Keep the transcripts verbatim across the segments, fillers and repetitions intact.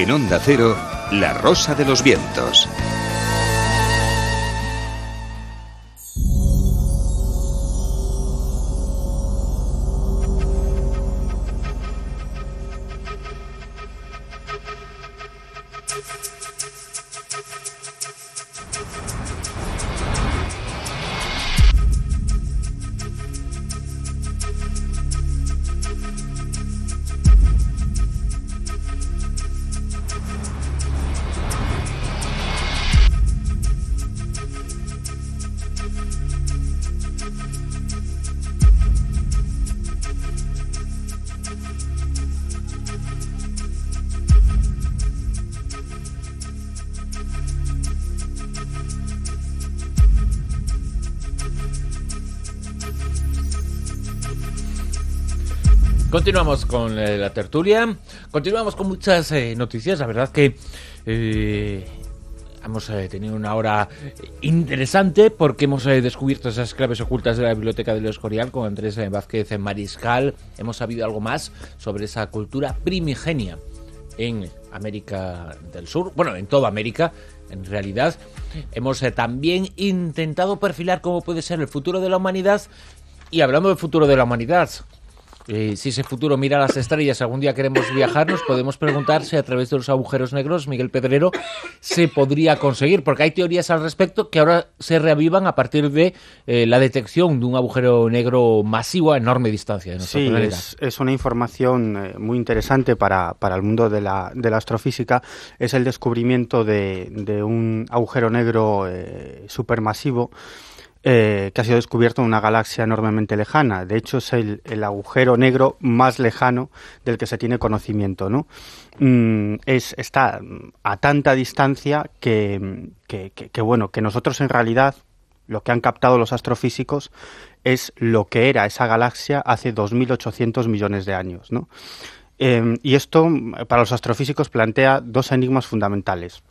En Onda Cero, La Rosa de los Vientos. Continuamos con eh, la tertulia, continuamos con muchas eh, noticias. La verdad que eh, hemos eh, tenido una hora interesante porque hemos eh, descubierto esas claves ocultas de la Biblioteca del Escorial con Andrés eh, Vázquez Mariscal. Hemos sabido algo más sobre esa cultura primigenia en América del Sur, bueno, en toda América, en realidad. Hemos eh, también intentado perfilar cómo puede ser el futuro de la humanidad. Y hablando del futuro de la humanidad, Eh, si ese futuro mira las estrellas, algún día queremos viajar, nos podemos preguntar si a través de los agujeros negros, Miguel Pedrero, se podría conseguir, porque hay teorías al respecto que ahora se reavivan a partir de eh, la detección de un agujero negro masivo a enorme distancia de nuestro sí, planeta. Sí, es, es una información eh, muy interesante para, para el mundo de la, de la astrofísica. Es el descubrimiento de, de un agujero negro eh, supermasivo Eh, que ha sido descubierto en una galaxia enormemente lejana. De hecho, es el, el agujero negro más lejano del que se tiene conocimiento, ¿no? Mm, es, está a tanta distancia que, que, que, que, bueno, que nosotros en realidad, lo que han captado los astrofísicos es lo que era esa galaxia hace dos mil ochocientos millones de años, ¿no? Eh, y esto, para los astrofísicos, plantea dos enigmas fundamentales.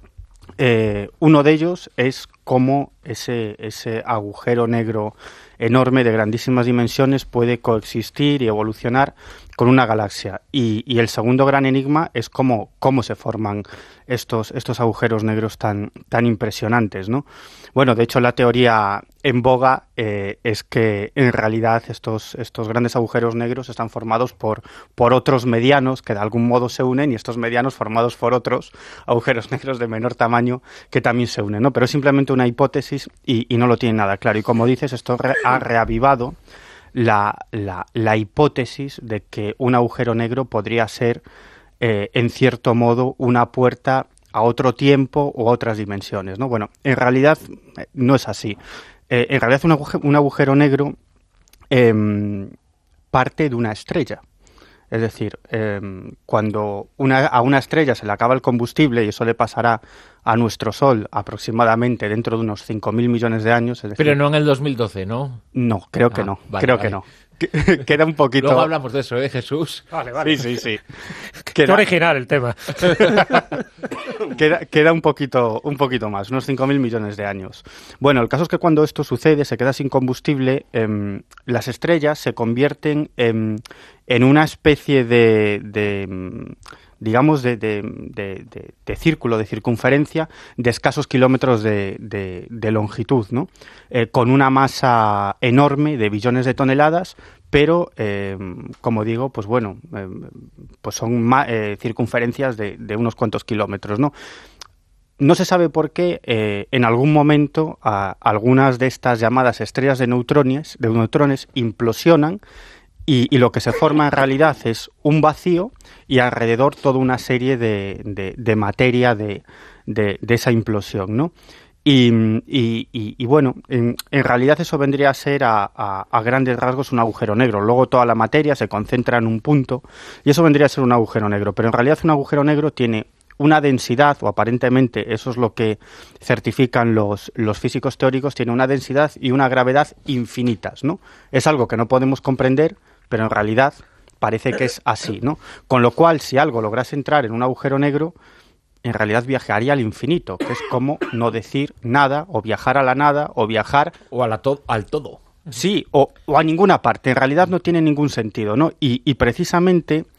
Eh, uno de ellos es cómo ese, ese agujero negro enorme de grandísimas dimensiones puede coexistir y evolucionar con una galaxia. Y, y el segundo gran enigma es cómo, cómo se forman estos, estos agujeros negros tan, tan impresionantes, ¿no? Bueno, de hecho, la teoría en boga eh, es que en realidad estos, estos grandes agujeros negros están formados por, por otros medianos que de algún modo se unen, y estos medianos formados por otros agujeros negros de menor tamaño que también se unen, ¿no? Pero es simplemente una hipótesis y, y no lo tiene nada claro. Y como dices, esto re- ha reavivado la, la, la hipótesis de que un agujero negro podría ser, eh, en cierto modo, una puerta a otro tiempo o a otras dimensiones, ¿no? Bueno, en realidad eh, no es así. Eh, en realidad un agujero, un agujero negro eh, parte de una estrella. Es decir, eh, cuando una, a una estrella se le acaba el combustible, y eso le pasará a nuestro Sol aproximadamente dentro de unos cinco mil millones de años. Es decir, pero no en el dos mil doce, ¿no? No, creo que ah, no, vale, creo vale. que no. Queda un poquito... Luego hablamos de eso, ¿eh, Jesús? Vale, vale. Sí, sí, sí. Qué Queda, original el tema. queda, queda un poquito, un poquito más, unos cinco mil millones de años. Bueno, el caso es que cuando esto sucede, se queda sin combustible, eh, las estrellas se convierten en, en una especie de... de digamos, de, de, de, de, de círculo, de circunferencia, de escasos kilómetros de, de, de longitud, ¿no? Eh, con una masa enorme de billones de toneladas, pero, eh, como digo, pues bueno, eh, pues son ma- eh, circunferencias de, de unos cuantos kilómetros, ¿no? No se sabe por qué eh, en algún momento a, algunas de estas llamadas estrellas de neutrones, de neutrones implosionan, Y, y lo que se forma en realidad es un vacío y alrededor toda una serie de, de, de materia de, de, de esa implosión, ¿no? Y, y, y, y bueno, en, en realidad eso vendría a ser a, a, a grandes rasgos un agujero negro. Luego toda la materia se concentra en un punto y eso vendría a ser un agujero negro. Pero en realidad un agujero negro tiene una densidad, o aparentemente eso es lo que certifican los, los físicos teóricos, tiene una densidad y una gravedad infinitas, ¿no? Es algo que no podemos comprender, pero en realidad parece que es así, ¿no? Con lo cual, si algo lograse entrar en un agujero negro, en realidad viajaría al infinito, que es como no decir nada, o viajar a la nada, o viajar... O a la to- al todo. Sí, o, o a ninguna parte. En realidad no tiene ningún sentido, ¿no? Y, y precisamente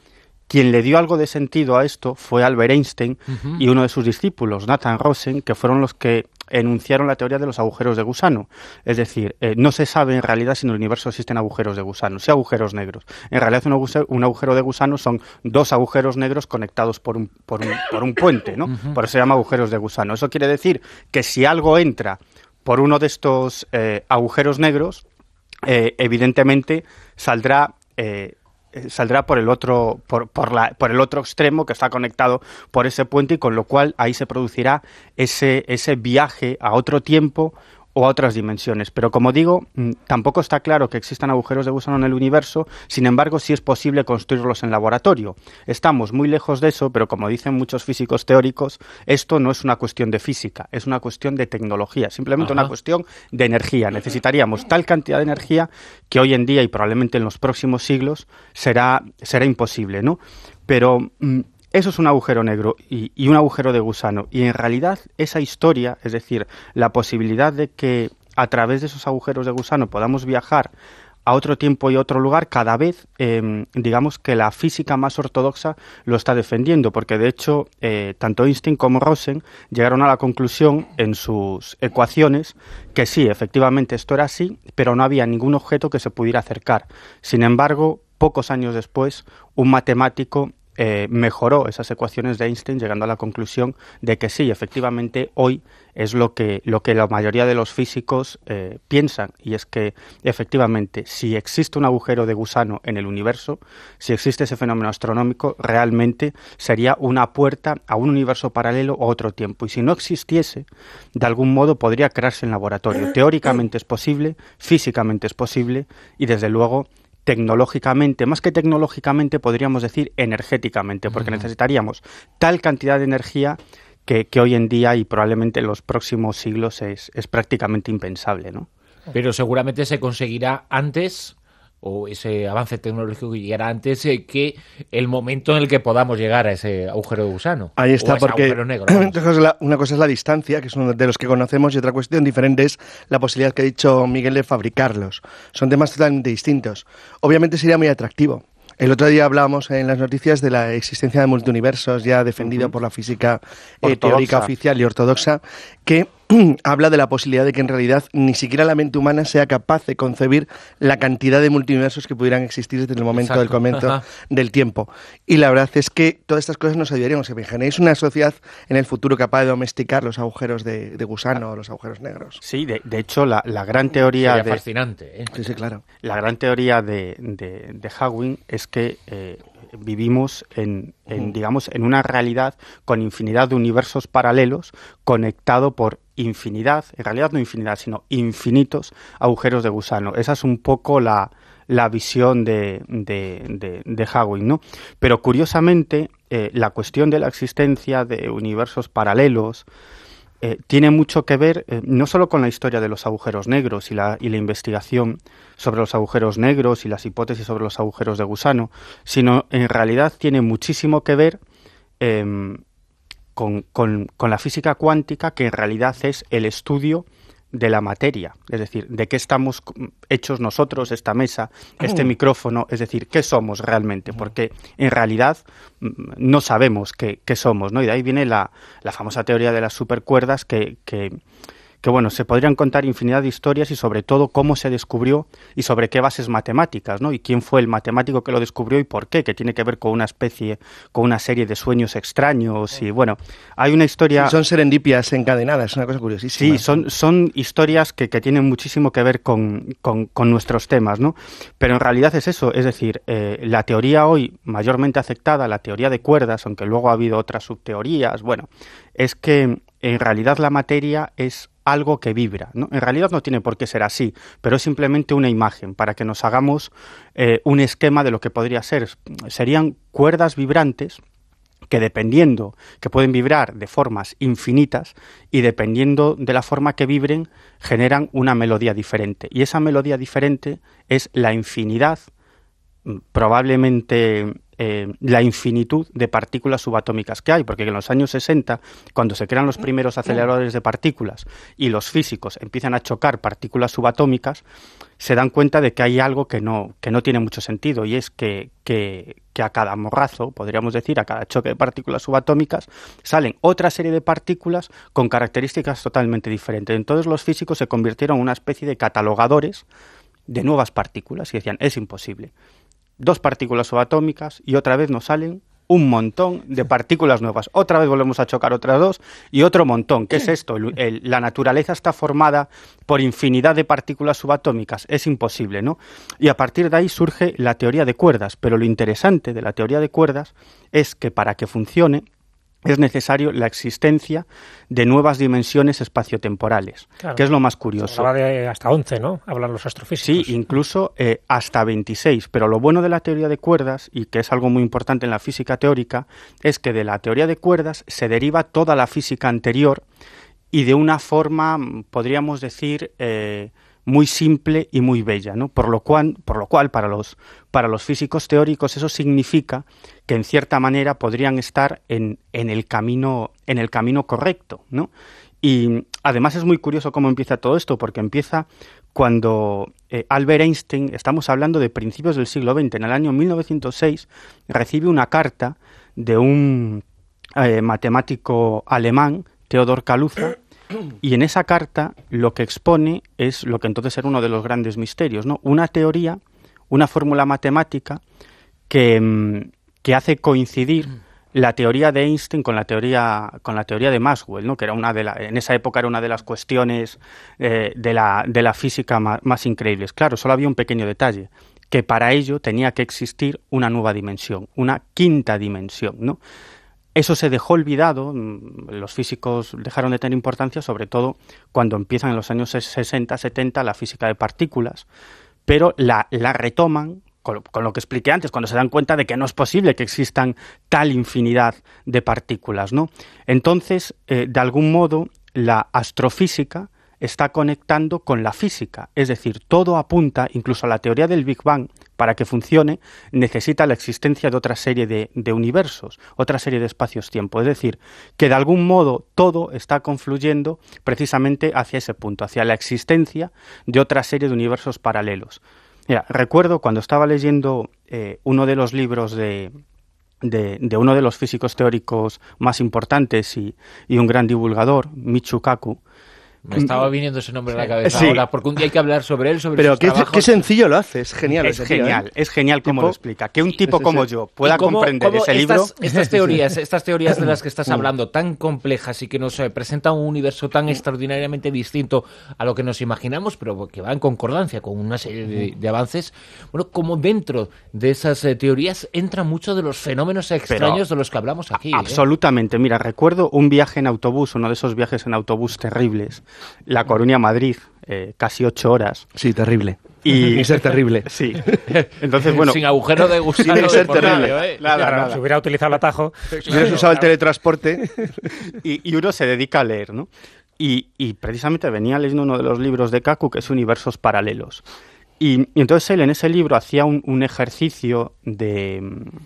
Quien le dio algo de sentido a esto fue Albert Einstein uh-huh. y uno de sus discípulos, Nathan Rosen, que fueron los que enunciaron la teoría de los agujeros de gusano. Es decir, eh, no se sabe en realidad si en el universo existen agujeros de gusano, sí agujeros negros. En realidad un agujero, un agujero de gusano son dos agujeros negros conectados por un, por un, por un puente, ¿no? Uh-huh. Por eso se llama agujeros de gusano. Eso quiere decir que si algo entra por uno de estos eh, agujeros negros, eh, evidentemente saldrá... Eh, saldrá por el otro por, por, la, por el otro extremo que está conectado por ese puente, y con lo cual ahí se producirá ese, ese viaje a otro tiempo o a otras dimensiones. Pero como digo, tampoco está claro que existan agujeros de gusano en el universo, sin embargo sí es posible construirlos en laboratorio. Estamos muy lejos de eso, pero como dicen muchos físicos teóricos, esto no es una cuestión de física, es una cuestión de tecnología, simplemente Ajá. una cuestión de energía. Necesitaríamos tal cantidad de energía que hoy en día y probablemente en los próximos siglos será, será imposible, ¿no? Pero... Mmm, Eso es un agujero negro y, y un agujero de gusano. Y en realidad esa historia, es decir, la posibilidad de que a través de esos agujeros de gusano podamos viajar a otro tiempo y otro lugar, cada vez, eh, digamos que la física más ortodoxa lo está defendiendo, porque de hecho eh, tanto Einstein como Rosen llegaron a la conclusión en sus ecuaciones que sí, efectivamente esto era así, pero no había ningún objeto que se pudiera acercar. Sin embargo, pocos años después, un matemático Eh, mejoró esas ecuaciones de Einstein, llegando a la conclusión de que sí, efectivamente hoy es lo que, lo que la mayoría de los físicos eh, piensan, y es que efectivamente si existe un agujero de gusano en el universo, si existe ese fenómeno astronómico, realmente sería una puerta a un universo paralelo o otro tiempo, y si no existiese, de algún modo podría crearse en laboratorio. Teóricamente es posible, físicamente es posible, y desde luego tecnológicamente, más que tecnológicamente, podríamos decir energéticamente, porque uh-huh. necesitaríamos tal cantidad de energía que, que hoy en día y probablemente en los próximos siglos es, es prácticamente impensable, ¿no? Pero seguramente se conseguirá antes, o ese avance tecnológico que llegará antes eh, que el momento en el que podamos llegar a ese agujero de gusano. Ahí está, o a ese porque agujero negro, una cosa es la distancia, que es uno de los que conocemos, y otra cuestión diferente es la posibilidad que ha dicho Miguel de fabricarlos. Son temas totalmente distintos. Obviamente sería muy atractivo. El otro día hablábamos en las noticias de la existencia de multiuniversos, ya defendido uh-huh. por la física eh, teórica oficial y ortodoxa, que habla de la posibilidad de que en realidad ni siquiera la mente humana sea capaz de concebir la cantidad de multiuniversos que pudieran existir desde el momento Exacto. del comienzo del tiempo. Y la verdad es que todas estas cosas nos ayudarían. Si imagináis una sociedad en el futuro capaz de domesticar los agujeros de, de gusano o los agujeros negros. Sí, de, de hecho la, la gran teoría Sería de fascinante, ¿eh? Sí, sí, claro. La gran teoría de, de, de Hawking es que eh, vivimos en, en, digamos, en una realidad con infinidad de universos paralelos conectado por infinidad, en realidad no infinidad, sino infinitos agujeros de gusano. Esa es un poco la, la visión de, de, de, de Hawking, ¿no? Pero curiosamente, eh, la cuestión de la existencia de universos paralelos eh, tiene mucho que ver eh, no solo con la historia de los agujeros negros y la, y la investigación sobre los agujeros negros y las hipótesis sobre los agujeros de gusano, sino en realidad tiene muchísimo que ver eh, Con, con, con la física cuántica, que en realidad es el estudio de la materia, es decir, de qué estamos hechos nosotros, esta mesa, este oh. micrófono, es decir, qué somos realmente, porque en realidad no sabemos qué, qué somos, ¿no? Y de ahí viene la, la famosa teoría de las supercuerdas que... que que bueno, se podrían contar infinidad de historias y sobre todo cómo se descubrió y sobre qué bases matemáticas, ¿no? Y quién fue el matemático que lo descubrió y por qué, que tiene que ver con una especie, con una serie de sueños extraños y bueno, hay una historia... Sí, son serendipias encadenadas, es una cosa curiosísima. Sí, son, son historias que, que tienen muchísimo que ver con, con, con nuestros temas, ¿no? Pero en realidad es eso, es decir, eh, la teoría hoy mayormente aceptada, la teoría de cuerdas, aunque luego ha habido otras subteorías, bueno, es que en realidad la materia es algo que vibra, ¿no? En realidad no tiene por qué ser así, pero es simplemente una imagen para que nos hagamos eh, un esquema de lo que podría ser. Serían cuerdas vibrantes que dependiendo, que pueden vibrar de formas infinitas y dependiendo de la forma que vibren, generan una melodía diferente. Y esa melodía diferente es la infinidad, probablemente eh, la infinitud de partículas subatómicas que hay, porque en los años sesenta, cuando se crean los primeros aceleradores de partículas y los físicos empiezan a chocar partículas subatómicas, se dan cuenta de que hay algo que no, que no tiene mucho sentido, y es que, que, que a cada morrazo, podríamos decir, a cada choque de partículas subatómicas, salen otra serie de partículas con características totalmente diferentes. Entonces los físicos se convirtieron en una especie de catalogadores de nuevas partículas y decían, es imposible. Dos partículas subatómicas y otra vez nos salen un montón de partículas nuevas. Otra vez volvemos a chocar otras dos y otro montón. ¿Qué es esto? El, el, la naturaleza está formada por infinidad de partículas subatómicas. Es imposible, ¿no? Y a partir de ahí surge la teoría de cuerdas. Pero lo interesante de la teoría de cuerdas es que para que funcione es necesario la existencia de nuevas dimensiones espaciotemporales, claro, que es lo más curioso. Se habla de hasta once, ¿no? Hablan los astrofísicos. Sí, incluso eh, hasta veintiséis. Pero lo bueno de la teoría de cuerdas, y que es algo muy importante en la física teórica, es que de la teoría de cuerdas se deriva toda la física anterior y de una forma, podríamos decir, eh, muy simple y muy bella, ¿no? Por lo cual, por lo cual para los, para los físicos teóricos eso significa que en cierta manera podrían estar en, en, el, camino, en el camino correcto, ¿no? Y además es muy curioso cómo empieza todo esto, porque empieza cuando eh, Albert Einstein, estamos hablando de principios del siglo veinte, en el año mil novecientos seis, recibe una carta de un eh, matemático alemán, Theodor Kaluza, y en esa carta lo que expone es lo que entonces era uno de los grandes misterios, ¿no? Una teoría, una fórmula matemática que, que hace coincidir la teoría de Einstein con la teoría con la teoría de Maxwell, ¿no? Que era una de la, en esa época era una de las cuestiones eh, de la de la física más, más increíbles. Claro, solo había un pequeño detalle, que para ello tenía que existir una nueva dimensión, una quinta dimensión, ¿no? Eso se dejó olvidado, los físicos dejaron de tener importancia, sobre todo cuando empiezan en los años sesenta, setenta la física de partículas, pero la, la retoman con, con lo que expliqué antes, cuando se dan cuenta de que no es posible que existan tal infinidad de partículas, ¿no? Entonces, eh, de algún modo, la astrofísica está conectando con la física, es decir, todo apunta, incluso a la teoría del Big Bang, para que funcione, necesita la existencia de otra serie de, de universos, otra serie de espacios-tiempo, es decir, que de algún modo todo está confluyendo precisamente hacia ese punto, hacia la existencia de otra serie de universos paralelos. Mira, recuerdo cuando estaba leyendo eh, uno de los libros de... De, de uno de los físicos teóricos más importantes y, y un gran divulgador, Michio Kaku. Me estaba viniendo ese nombre a la cabeza sí. ahora, porque un día hay que hablar sobre él, sobre Pero sus qué, trabajos. qué sencillo lo hace, es genial. Es ese tío, genial, ¿eh? es genial cómo Tipo, lo explica. Que un tipo sí, sí, como sí. yo pueda ¿Y cómo- comprender cómo ese estas, libro... estas teorías, estas teorías de las que estás hablando, tan complejas y que nos eh, presentan un universo tan extraordinariamente distinto a lo que nos imaginamos, pero que va en concordancia con una serie de, de avances, bueno, como dentro de esas eh, teorías entran muchos de los fenómenos extraños de los que hablamos aquí. ¿eh? Absolutamente. Mira, recuerdo un viaje en autobús, uno de esos viajes en autobús terribles, La Coruña a Madrid, eh, casi ocho horas. Sí, terrible. Y Y ser terrible. sí. Entonces, bueno, Sin agujero de gusano. Tiene que ser de por terrible. medio, ¿eh? nada, Claro, nada. si hubiera utilizado el atajo. Si hubieras usado el teletransporte, Y, y uno se dedica a leer, ¿no? Y, y precisamente venía leyendo uno de los libros de Kaku, que es Universos Paralelos. Y, y entonces él en ese libro hacía un, un ejercicio de,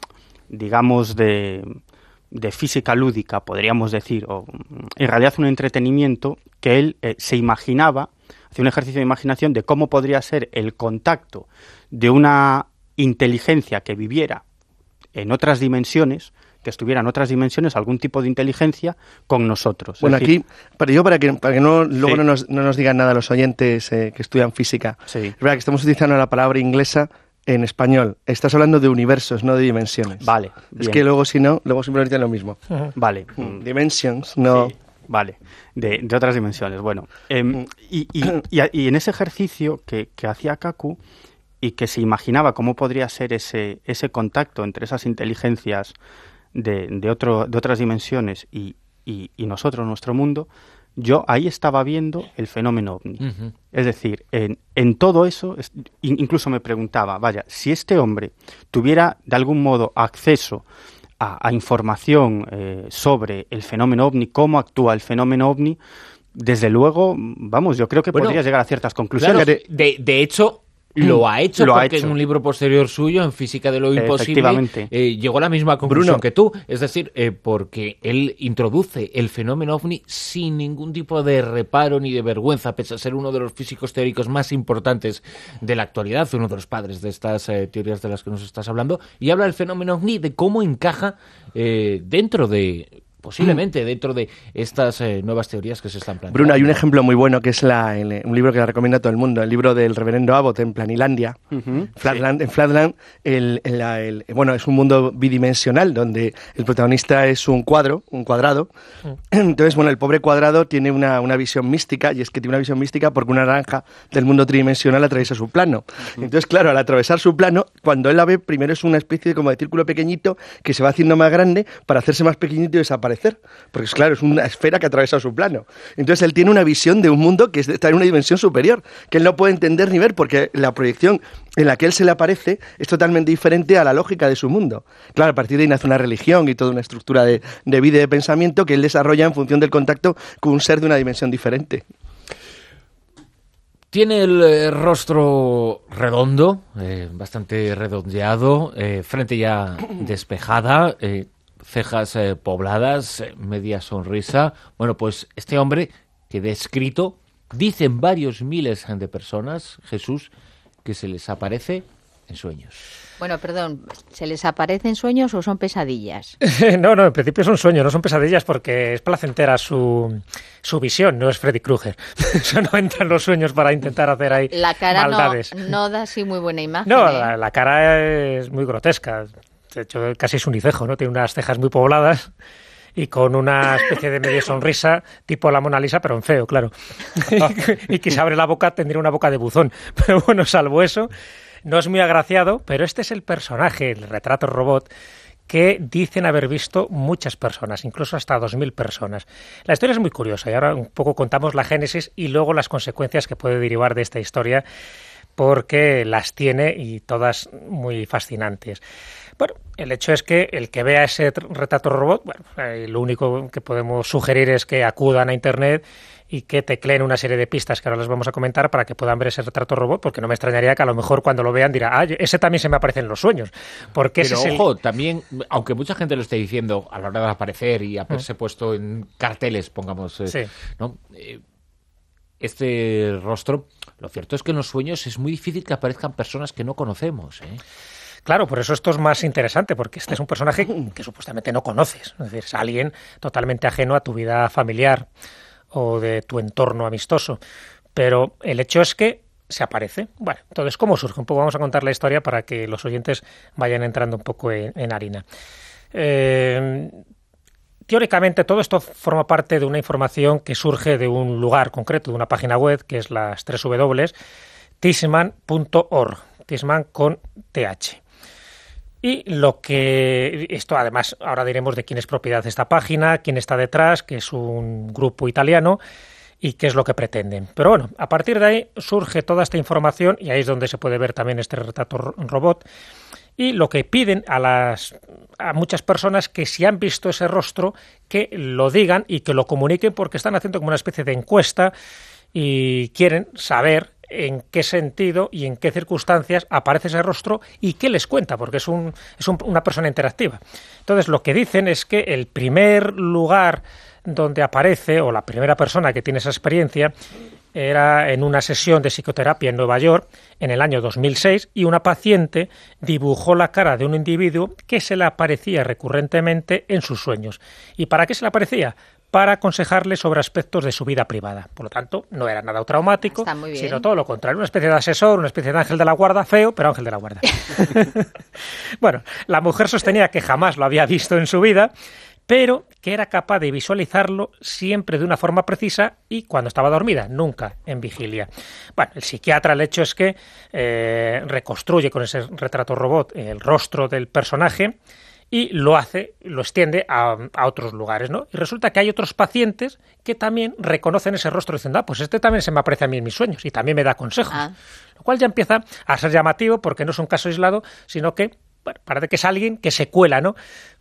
digamos, de, de física lúdica, podríamos decir, o en realidad un entretenimiento que él eh, se imaginaba, hacía un ejercicio de imaginación de cómo podría ser el contacto de una inteligencia que viviera en otras dimensiones, que estuviera en otras dimensiones, algún tipo de inteligencia, con nosotros. bueno, Es decir, aquí, para yo para que, para que no, luego Sí. no, nos, no nos digan nada los oyentes eh, que estudian física, Sí. es verdad que estamos utilizando la palabra inglesa en español. Estás hablando de universos, no de dimensiones. Vale, Es bien. que luego, si no, luego siempre dicen lo mismo. Vale. Mm, Dimensions, no... Sí, vale, de, de otras dimensiones. Bueno, em, y, y, y, a- y en ese ejercicio que, que hacía Kaku y que se imaginaba cómo podría ser ese, ese contacto entre esas inteligencias de, de, otro, de otras dimensiones y, y, y nosotros, nuestro mundo, yo ahí estaba viendo el fenómeno ovni. Ujú. Es decir, en, en todo eso, es- in- incluso me preguntaba, vaya, si este hombre tuviera de algún modo acceso a, a información eh, sobre el fenómeno ovni, cómo actúa el fenómeno ovni, desde luego, vamos, yo creo que Bueno, podría llegar a ciertas Claro, conclusiones. de, de hecho, lo ha hecho, lo porque ha hecho. en un libro posterior suyo, en Física de lo Imposible, eh, llegó a la misma conclusión Bruno. que tú. Es decir, eh, porque él introduce el fenómeno ovni sin ningún tipo de reparo ni de vergüenza, pese a ser uno de los físicos teóricos más importantes de la actualidad, uno de los padres de estas eh, teorías de las que nos estás hablando, y habla del fenómeno ovni, de cómo encaja eh, dentro de... posiblemente dentro de estas eh, nuevas teorías que se están planteando. Bruno, hay un ejemplo muy bueno que es la, el, un libro que le recomiendo a todo el mundo, el libro del reverendo Abbott en Planilandia. Uh-huh. Flatland, sí. En Flatland, el, el, el, bueno, es un mundo bidimensional donde el protagonista es un cuadro, un cuadrado. Uh-huh. Entonces, bueno, el pobre cuadrado tiene una, una visión mística, y es que tiene una visión mística porque una naranja del mundo tridimensional atraviesa su plano. Uh-huh. Entonces, claro, al atravesar su plano, cuando él la ve, primero es una especie de, como de círculo pequeñito que se va haciendo más grande para hacerse más pequeñito y desaparecer. Porque, claro, es una esfera que atraviesa su plano. Entonces, él tiene una visión de un mundo que está en una dimensión superior, que él no puede entender ni ver, porque la proyección en la que él se le aparece es totalmente diferente a la lógica de su mundo. Claro, a partir de ahí nace una religión y toda una estructura de, de vida y de pensamiento que él desarrolla en función del contacto con un ser de una dimensión diferente. Tiene el eh, rostro redondo, eh, bastante redondeado, eh, frente ya despejada, eh, cejas eh, pobladas, eh, media sonrisa. Bueno, pues este hombre que descrito, dicen varios miles de personas, Jesús, que se les aparece en sueños. Bueno, perdón, ¿se les aparece en sueños o son pesadillas? No, no, en principio son sueños, no son pesadillas, porque es placentera su, su visión, no es Freddy Krueger. Eso no entran los sueños para intentar hacer ahí la cara maldades. No, no da así muy buena imagen. No, ¿eh? la, la cara es muy grotesca. De hecho, casi es unicejo, ¿no? Tiene unas cejas muy pobladas y con una especie de media sonrisa tipo la Mona Lisa, pero en feo, claro. Y, y que se abre la boca, tendría una boca de buzón. Pero bueno, salvo eso, no es muy agraciado, pero este es el personaje, el retrato robot, que dicen haber visto muchas personas, incluso hasta dos mil personas. La historia es muy curiosa y ahora un poco contamos la génesis y luego las consecuencias que puede derivar de esta historia, porque las tiene y todas muy fascinantes. Bueno, el hecho es que el que vea ese retrato robot, bueno, eh, lo único que podemos sugerir es que acudan a Internet y que tecleen una serie de pistas que ahora les vamos a comentar para que puedan ver ese retrato robot, porque no me extrañaría que a lo mejor cuando lo vean dirá, ah, ese también se me aparece en los sueños. Porque Pero ese ojo, es el... también, aunque mucha gente lo esté diciendo a la hora de aparecer y haberse mm. puesto en carteles, pongamos, eh, sí. ¿no? Eh, este rostro, lo cierto es que en los sueños es muy difícil que aparezcan personas que no conocemos, ¿eh? Claro, por eso esto es más interesante, porque este es un personaje que supuestamente no conoces. Es decir, es alguien totalmente ajeno a tu vida familiar o de tu entorno amistoso. Pero el hecho es que se aparece. Bueno, entonces, ¿cómo surge? Un poco vamos a contar la historia para que los oyentes vayan entrando un poco en, en harina. Eh, teóricamente, todo esto forma parte de una información que surge de un lugar concreto, de una página web, que es las tres w punto tisman punto org, Tisman con T H. Y lo que, esto además, ahora diremos de quién es propiedad de esta página, quién está detrás, que es un grupo italiano y qué es lo que pretenden. Pero bueno, a partir de ahí surge toda esta información y ahí es donde se puede ver también este retrato robot. Y lo que piden a las a muchas personas que si han visto ese rostro, que lo digan y que lo comuniquen, porque están haciendo como una especie de encuesta y quieren saber en qué sentido y en qué circunstancias aparece ese rostro y qué les cuenta, porque es, un, es un, una persona interactiva. Entonces, lo que dicen es que el primer lugar donde aparece, o la primera persona que tiene esa experiencia, era en una sesión de psicoterapia en Nueva York en el año dos mil seis, y una paciente dibujó la cara de un individuo que se le aparecía recurrentemente en sus sueños. ¿Y para qué se le aparecía? Para aconsejarle sobre aspectos de su vida privada. Por lo tanto, no era nada traumático, sino todo lo contrario, una especie de asesor, una especie de ángel de la guarda, feo, pero ángel de la guarda. Bueno, la mujer sostenía que jamás lo había visto en su vida, pero que era capaz de visualizarlo siempre de una forma precisa y cuando estaba dormida, nunca en vigilia. Bueno, el psiquiatra, el hecho es que eh, reconstruye con ese retrato robot el rostro del personaje y lo hace, lo extiende a, a otros lugares, ¿no? Y resulta que hay otros pacientes que también reconocen ese rostro diciendo, ah, pues este también se me aparece a mí en mis sueños y también me da consejos. Ah. Lo cual ya empieza a ser llamativo porque no es un caso aislado, sino que, bueno, parece que es alguien que se cuela, ¿no?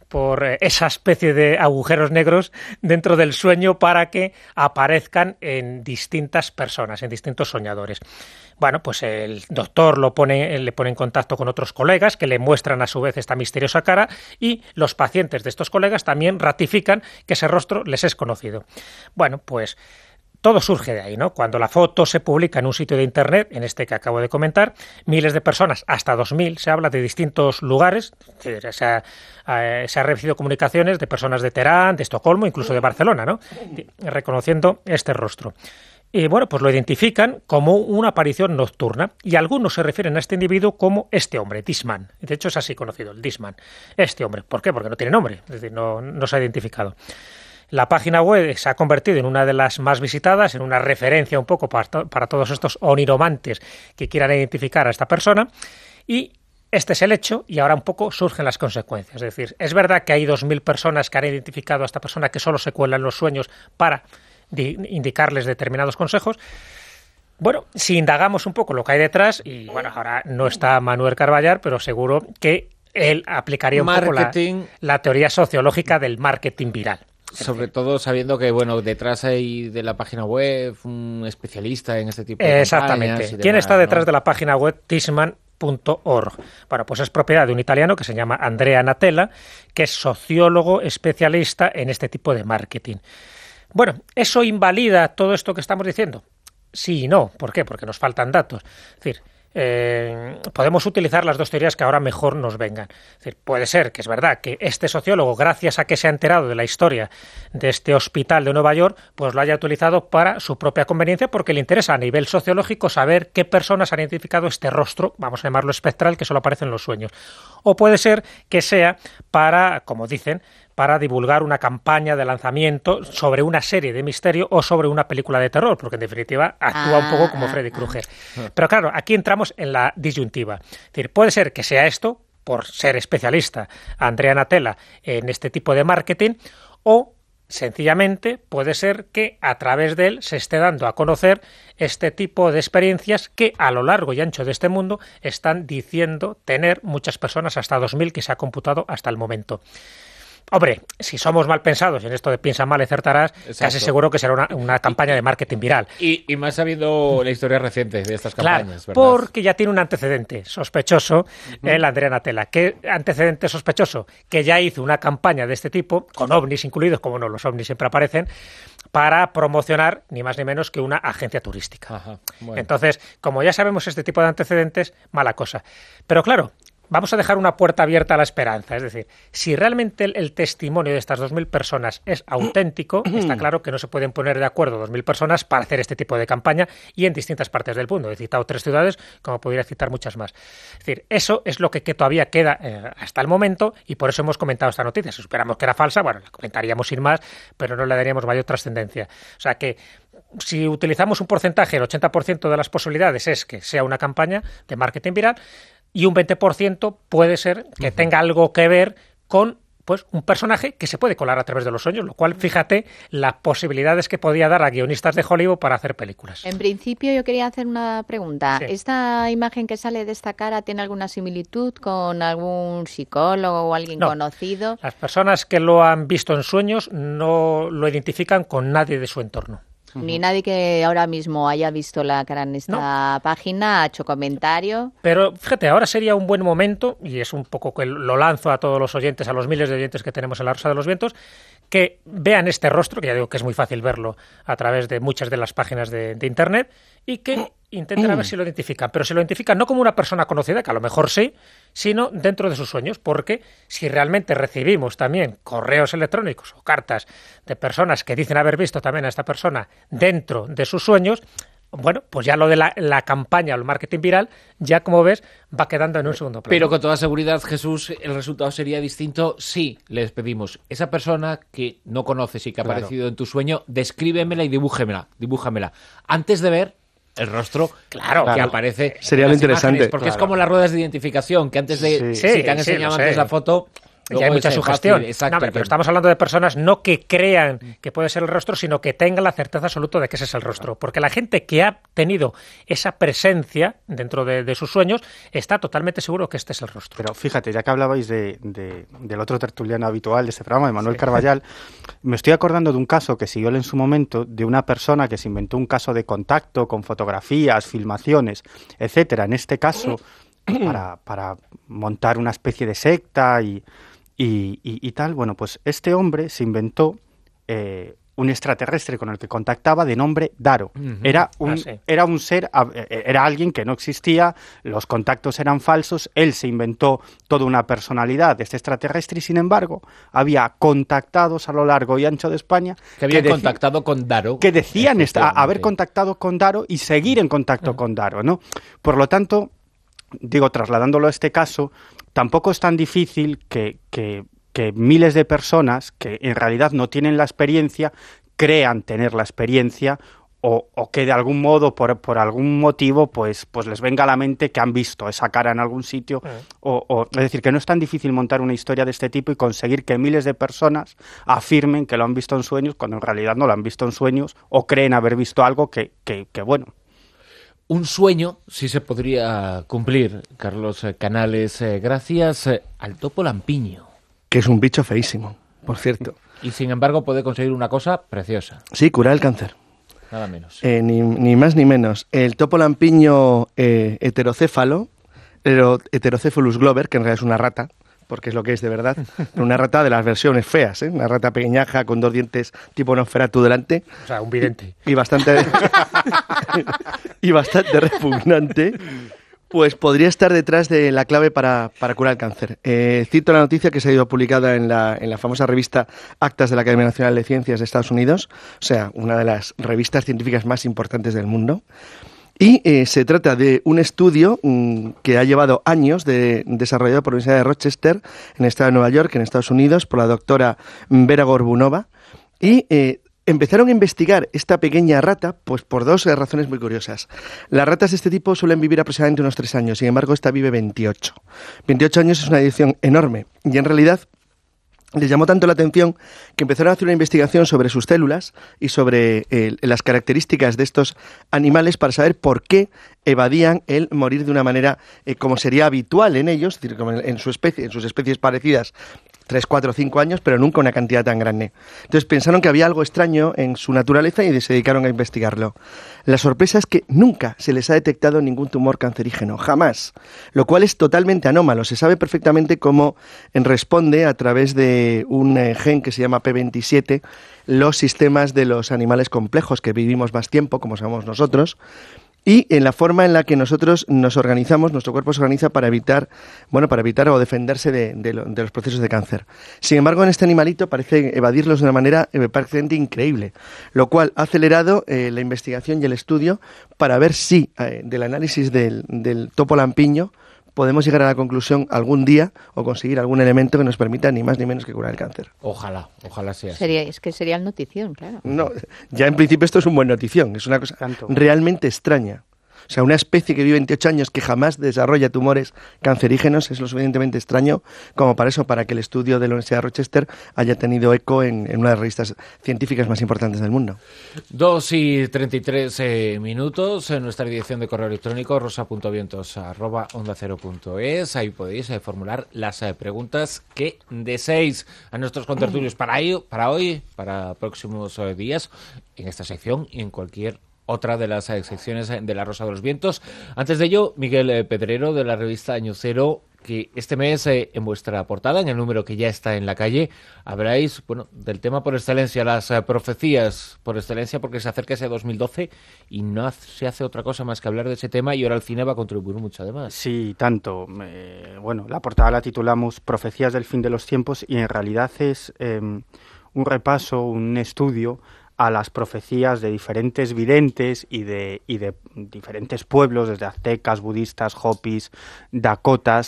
por esa especie de agujeros negros dentro del sueño para que aparezcan en distintas personas, en distintos soñadores. Bueno, pues el doctor lo pone, le pone en contacto con otros colegas que le muestran a su vez esta misteriosa cara y los pacientes de estos colegas también ratifican que ese rostro les es conocido. Bueno, pues todo surge de ahí, ¿no? Cuando la foto se publica en un sitio de internet, en este que acabo de comentar, miles de personas, hasta dos mil, se habla de distintos lugares, se ha, se ha recibido comunicaciones de personas de Teherán, de Estocolmo, incluso de Barcelona, ¿no? Reconociendo este rostro. Y bueno, pues lo identifican como una aparición nocturna y algunos se refieren a este individuo como este hombre, This Man. De hecho es así conocido, el This Man. Este hombre. ¿Por qué? Porque no tiene nombre, es decir, no, no se ha identificado. La página web se ha convertido en una de las más visitadas, en una referencia un poco para, to- para todos estos oniromantes que quieran identificar a esta persona y este es el hecho y ahora un poco surgen las consecuencias. Es decir, es verdad que hay dos mil personas que han identificado a esta persona que solo se cuela en los sueños para di- indicarles determinados consejos. Bueno, si indagamos un poco lo que hay detrás, y bueno, ahora no está Manuel Carballar, pero seguro que él aplicaría un Marketing. poco la, la teoría sociológica del marketing viral. Sobre todo sabiendo que, bueno, detrás hay de la página web un especialista en este tipo de Exactamente. campañas. ¿Quién está detrás ¿no? de la página web Tisman punto org? Bueno, pues es propiedad de un italiano que se llama Andrea Natella, que es sociólogo especialista en este tipo de marketing. Bueno, ¿eso invalida todo esto que estamos diciendo? Sí y no. ¿Por qué? Porque nos faltan datos. Es decir, Eh, podemos utilizar las dos teorías que ahora mejor nos vengan. Es decir, puede ser que es verdad que este sociólogo, gracias a que se ha enterado de la historia de este hospital de Nueva York, pues lo haya utilizado para su propia conveniencia porque le interesa a nivel sociológico saber qué personas han identificado este rostro, vamos a llamarlo espectral, que solo aparece en los sueños. O puede ser que sea para, como dicen, para divulgar una campaña de lanzamiento sobre una serie de misterio o sobre una película de terror, porque en definitiva actúa un poco como Freddy Krueger. Pero claro, aquí entramos en la disyuntiva. Es decir, puede ser que sea esto, por ser especialista Andrea Natella en este tipo de marketing, o sencillamente puede ser que a través de él se esté dando a conocer este tipo de experiencias que a lo largo y ancho de este mundo están diciendo tener muchas personas, hasta dos mil que se ha computado hasta el momento. Hombre, si somos mal pensados en esto de piensa mal y acertarás, Exacto. casi seguro que será una, una campaña de marketing viral. Y, y más sabiendo la historia reciente de estas campañas, Claro, ¿verdad? porque ya tiene un antecedente sospechoso, uh-huh. el Andrea Natella. ¿Qué antecedente sospechoso? Que ya hizo una campaña de este tipo, con ovnis incluidos, como no, los ovnis siempre aparecen, para promocionar ni más ni menos que una agencia turística. Ajá, bueno. Entonces, como ya sabemos este tipo de antecedentes, mala cosa. Pero claro, vamos a dejar una puerta abierta a la esperanza. Es decir, si realmente el, el testimonio de estas dos mil personas es auténtico, está claro que no se pueden poner de acuerdo dos mil personas para hacer este tipo de campaña y en distintas partes del mundo. He citado tres ciudades, como podría citar muchas más. Es decir, eso es lo que, que todavía queda eh, hasta el momento y por eso hemos comentado esta noticia. Si supiéramos que era falsa, bueno, la comentaríamos sin más, pero no le daríamos mayor trascendencia. O sea que si utilizamos un porcentaje, el ochenta por ciento de las posibilidades es que sea una campaña de marketing viral, y un veinte por ciento puede ser que tenga algo que ver con pues un personaje que se puede colar a través de los sueños, lo cual, fíjate, las posibilidades que podía dar a guionistas de Hollywood para hacer películas. En principio yo quería hacer una pregunta. Sí. ¿Esta imagen que sale de esta cara tiene alguna similitud con algún psicólogo o alguien No. conocido? Las personas que lo han visto en sueños no lo identifican con nadie de su entorno. Ni nadie que ahora mismo haya visto la cara en esta página ha hecho comentario. Pero fíjate, ahora sería un buen momento, y es un poco que lo lanzo a todos los oyentes, a los miles de oyentes que tenemos en La Rosa de los Vientos, que vean este rostro, que ya digo que es muy fácil verlo a través de muchas de las páginas de, de Internet, y que intenten a ver si lo identifican. Pero si lo identifican no como una persona conocida, que a lo mejor sí, sino dentro de sus sueños, porque si realmente recibimos también correos electrónicos o cartas de personas que dicen haber visto también a esta persona dentro de sus sueños, bueno, pues ya lo de la, la campaña o el marketing viral, ya como ves, va quedando en un segundo plano. Pero con toda seguridad, Jesús, el resultado sería distinto si les pedimos esa persona que no conoces y que ha Claro. aparecido en tu sueño, descríbemela y dibújemela, dibújamela. Antes de ver el rostro Claro, que claro. aparece Sería en lo las interesante. imágenes, porque Claro. es como las ruedas de identificación, que antes de Sí. si te han Sí, enseñado sí, lo antes sé. la foto, y hay mucha sugestión. Fácil, exacto, no, pero, pero estamos hablando de personas no que crean que puede ser el rostro, sino que tengan la certeza absoluta de que ese es el rostro. Porque la gente que ha tenido esa presencia dentro de, de sus sueños está totalmente seguro que este es el rostro. Pero fíjate, ya que hablabais de, de, del otro tertuliano habitual de este programa, de Manuel sí. Carvallal, me estoy acordando de un caso que siguió él en su momento, de una persona que se inventó un caso de contacto con fotografías, filmaciones, etcétera. En este caso, para, para montar una especie de secta y... Y, y, y tal, bueno, pues este hombre se inventó eh, un extraterrestre con el que contactaba de nombre Daro. Uh-huh. Era un, ah, sí. era un ser, era alguien que no existía, los contactos eran falsos, él se inventó toda una personalidad de este extraterrestre y, sin embargo, había contactados a lo largo y ancho de España... Que habían contactado con Daro. Que decían esta, haber contactado con Daro y seguir en contacto uh-huh. con Daro, ¿no? Por lo tanto, digo, trasladándolo a este caso... Tampoco es tan difícil que, que, que miles de personas que en realidad no tienen la experiencia crean tener la experiencia o, o que de algún modo, por, por algún motivo, pues, pues les venga a la mente que han visto esa cara en algún sitio. Uh-huh. O, o, es decir, que no es tan difícil montar una historia de este tipo y conseguir que miles de personas afirmen que lo han visto en sueños cuando en realidad no lo han visto en sueños o creen haber visto algo que, que, que bueno... Un sueño sí se podría cumplir, Carlos Canales, eh, gracias eh, al topo lampiño. Que es un bicho feísimo, por cierto. Y sin embargo puede conseguir una cosa preciosa. Sí, curar el cáncer. Nada menos. Eh, ni, ni más ni menos. El topo lampiño eh, heterocéfalo, Heterocephalus glober, que en realidad es una rata, porque es lo que es de verdad, una rata de las versiones feas, ¿eh? Una rata pequeñaja con dos dientes tipo Nosferatu delante. O sea, un vidente. Y, y bastante y bastante repugnante, pues podría estar detrás de la clave para, para curar el cáncer. Eh, cito la noticia que se ha ido publicada en la, en la famosa revista Actas de la Academia Nacional de Ciencias de Estados Unidos, o sea, una de las revistas científicas más importantes del mundo. Y eh, se trata de un estudio mmm, que ha llevado años de, desarrollado por la Universidad de Rochester, en el estado de Nueva York, en Estados Unidos, por la doctora Vera Gorbunova. Y eh, empezaron a investigar esta pequeña rata pues por dos eh, razones muy curiosas. Las ratas de este tipo suelen vivir aproximadamente unos tres años, sin embargo esta vive veintiocho. veintiocho años es una edición enorme y en realidad... les llamó tanto la atención que empezaron a hacer una investigación sobre sus células y sobre eh, las características de estos animales para saber por qué evadían el morir de una manera eh, como sería habitual en ellos, es decir, como en, en su especie, en sus especies parecidas, tres, cuatro, cinco años, pero nunca una cantidad tan grande. Entonces pensaron que había algo extraño en su naturaleza y se dedicaron a investigarlo. La sorpresa es que nunca se les ha detectado ningún tumor cancerígeno, jamás, lo cual es totalmente anómalo. Se sabe perfectamente cómo responde a través de un gen que se llama P veintisiete los sistemas de los animales complejos que vivimos más tiempo, como somos nosotros, y en la forma en la que nosotros nos organizamos, nuestro cuerpo se organiza para evitar, bueno, para evitar o defenderse de, de, lo, de los procesos de cáncer. Sin embargo, en este animalito parece evadirlos de una manera eh, prácticamente increíble, lo cual ha acelerado eh, la investigación y el estudio para ver si eh, del análisis del, del topo lampiño podemos llegar a la conclusión algún día o conseguir algún elemento que nos permita ni más ni menos que curar el cáncer. Ojalá, ojalá sea así. Sería, es que sería el notición, claro. No, ya en principio esto es un buen notición, es una cosa Tanto. realmente extraña. O sea, una especie que vive veintiocho años que jamás desarrolla tumores cancerígenos es lo suficientemente extraño como para eso, para que el estudio de la Universidad de Rochester haya tenido eco en, en una de las revistas científicas más importantes del mundo. Dos y treinta y tres eh, minutos en nuestra dirección de correo electrónico rosa punto vientos arroba onda cero punto es. Ahí podéis eh, formular las eh, preguntas que deseéis a nuestros contertulios para, ello, para hoy, para próximos eh, días, en esta sección y en cualquier otra de las secciones de La Rosa de los Vientos. Antes de ello, Miguel Pedrero, de la revista Año Cero, que este mes eh, en vuestra portada, en el número que ya está en la calle, habláis bueno, del tema por excelencia, las eh, profecías por excelencia, porque se acerca ese dos mil doce y no se hace otra cosa más que hablar de ese tema, y ahora el cine va a contribuir mucho además. Sí, tanto. Eh, bueno, la portada la titulamos Profecías del fin de los tiempos y en realidad es eh, un repaso, un estudio a las profecías de diferentes videntes y de, y de diferentes pueblos, desde aztecas, budistas, hopis, dakotas,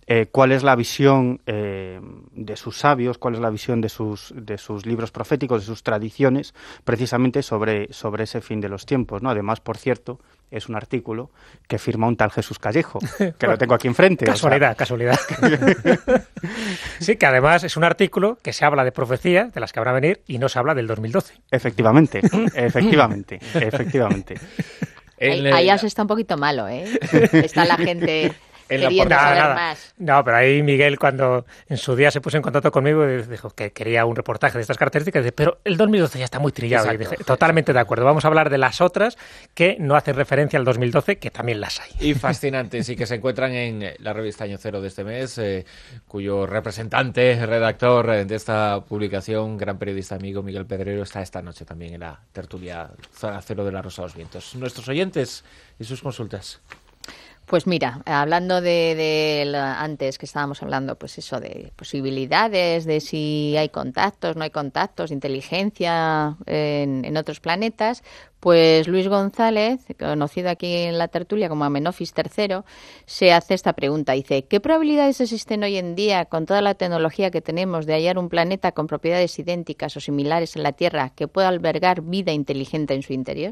eh, cuál es la visión eh, de sus sabios, cuál es la visión de sus, de sus libros proféticos, de sus tradiciones, precisamente sobre, sobre ese fin de los tiempos, ¿no? Además, por cierto, es un artículo que firma un tal Jesús Callejo, que lo tengo aquí enfrente. Casualidad, o sea. casualidad. Sí, que además es un artículo que se habla de profecías, de las que habrá a venir, y no se habla del dos mil doce. Efectivamente, efectivamente, efectivamente. Ahí, ahí ya se está un poquito malo, ¿eh? Está la gente... queriendo nada, saber nada. más. No, pero ahí Miguel, cuando en su día se puso en contacto conmigo, dijo que quería un reportaje de estas características, dice, pero el dos mil doce ya está muy trillado. Exacto, y dije, totalmente exacto. de acuerdo. Vamos a hablar de las otras que no hacen referencia al dos mil doce, que también las hay. Y fascinantes, y que se encuentran en la revista Año Cero de este mes, eh, cuyo representante, redactor eh, de esta publicación, gran periodista amigo Miguel Pedrero, está esta noche también en la tertulia Zona Cero de la Rosa de los Vientos. Nuestros oyentes y sus consultas. Pues mira, hablando de, de la, antes que estábamos hablando, pues eso de posibilidades, de si hay contactos, no hay contactos, inteligencia en, en otros planetas, pues Luis González, conocido aquí en la tertulia como Amenofis tercero, se hace esta pregunta. Dice, ¿qué probabilidades existen hoy en día, con toda la tecnología que tenemos, de hallar un planeta con propiedades idénticas o similares en la Tierra que pueda albergar vida inteligente en su interior?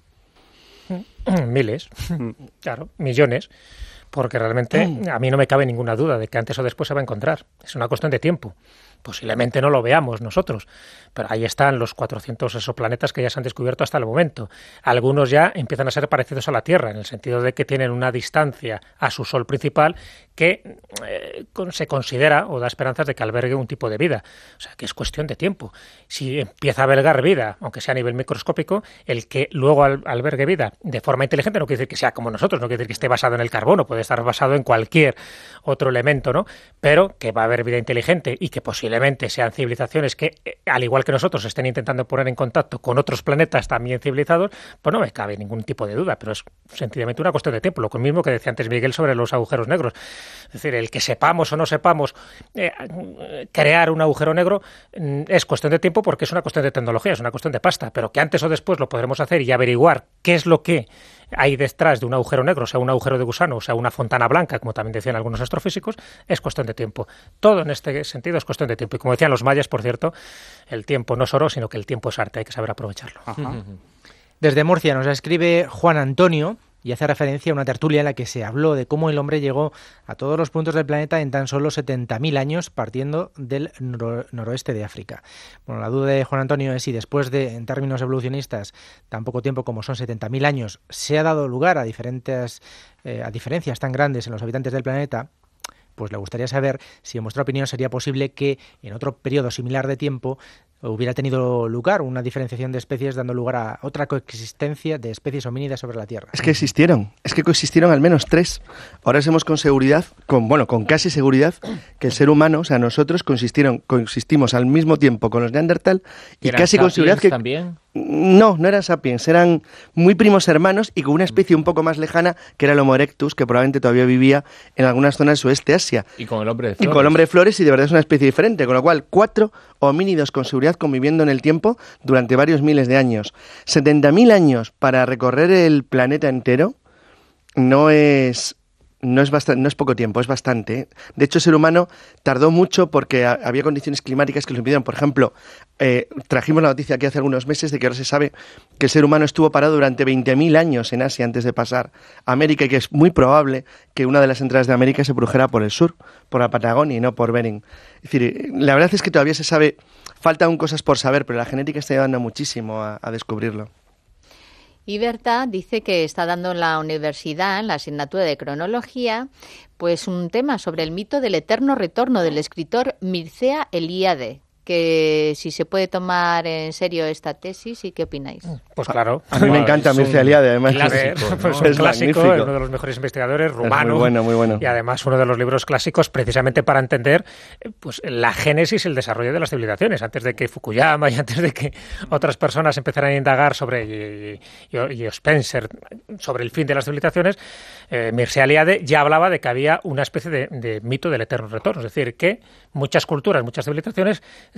Miles, claro, millones, porque realmente a mí no me cabe ninguna duda de que antes o después se va a encontrar. Es una cuestión de tiempo. Posiblemente no lo veamos nosotros, pero ahí están los cuatrocientos exoplanetas que ya se han descubierto hasta el momento. Algunos ya empiezan a ser parecidos a la Tierra, en el sentido de que tienen una distancia a su Sol principal que eh, se considera o da esperanzas de que albergue un tipo de vida. O sea, que es cuestión de tiempo. Si empieza a albergar vida, aunque sea a nivel microscópico, el que luego al albergue vida de forma inteligente no quiere decir que sea como nosotros, no quiere decir que esté basado en el carbono, puede estar basado en cualquier otro elemento, ¿no? Pero que va a haber vida inteligente y que posiblemente sean civilizaciones que, al igual que nosotros, estén intentando poner en contacto con otros planetas también civilizados, pues no me cabe ningún tipo de duda, pero es sencillamente una cuestión de tiempo, lo mismo que decía antes Miguel sobre los agujeros negros. Es decir, el que sepamos o no sepamos eh, crear un agujero negro mm, es cuestión de tiempo porque es una cuestión de tecnología, es una cuestión de pasta, pero que antes o después lo podremos hacer y averiguar qué es lo que hay detrás de un agujero negro, sea un agujero de gusano, o sea una fontana blanca, como también decían algunos astrofísicos, es cuestión de tiempo. Todo en este sentido es cuestión de tiempo. Y como decían los mayas, por cierto, el tiempo no es oro, sino que el tiempo es arte, hay que saber aprovecharlo. Ajá. Desde Murcia nos escribe Juan Antonio y hace referencia a una tertulia en la que se habló de cómo el hombre llegó a todos los puntos del planeta en tan solo setenta mil años, partiendo del noro- noroeste de África. Bueno, la duda de Juan Antonio es si después de, en términos evolucionistas, tan poco tiempo como son setenta mil años, se ha dado lugar a diferentes eh, a diferencias tan grandes en los habitantes del planeta, pues le gustaría saber si en vuestra opinión sería posible que en otro periodo similar de tiempo hubiera tenido lugar una diferenciación de especies dando lugar a otra coexistencia de especies homínidas sobre la Tierra. Es que existieron, es que coexistieron al menos tres. Ahora sabemos con seguridad, con bueno, con casi seguridad, que el ser humano, o sea, nosotros coexistieron, coexistimos al mismo tiempo con los Neandertal y ¿Eran casi con seguridad que también? No, no eran sapiens, eran muy primos hermanos y con una especie un poco más lejana que era el Homo erectus, que probablemente todavía vivía en algunas zonas del sudeste de Asia. Y con el hombre de Y flores. con el hombre de flores, y de verdad es una especie diferente, con lo cual cuatro homínidos con seguridad conviviendo en el tiempo durante varios miles de años. setenta mil años para recorrer el planeta entero no es... No es, bastante, no es poco tiempo, es bastante. ¿eh? De hecho, el ser humano tardó mucho porque a, había condiciones climáticas que lo impidieron. Por ejemplo, eh, trajimos la noticia aquí hace algunos meses de que ahora se sabe que el ser humano estuvo parado durante veinte mil años en Asia antes de pasar a América y que es muy probable que una de las entradas de América se produjera por el sur, por la Patagonia y no por Bering. Es decir, la verdad es que todavía se sabe, faltan cosas por saber, pero la genética está ayudando muchísimo a, a descubrirlo. Y Berta dice que está dando en la universidad, en la asignatura de cronología, pues un tema sobre el mito del eterno retorno del escritor Mircea Eliade, que si se puede tomar en serio esta tesis, ¿y qué opináis? Pues claro. A mí me Bueno, encanta es un Mircea Eliade, además. clásico, ¿no? Pues un Es clásico, magnífico. es uno de los mejores investigadores, Es rumano. muy bueno, muy bueno. Y además uno de los libros clásicos precisamente para entender pues la génesis y el desarrollo de las civilizaciones. Antes de que Fukuyama y antes de que otras personas empezaran a indagar sobre, y, y, y Spencer, sobre el fin de las civilizaciones, eh, Mircea Eliade ya hablaba de que había una especie de, de mito del eterno retorno. Es decir, que muchas culturas, muchas civilizaciones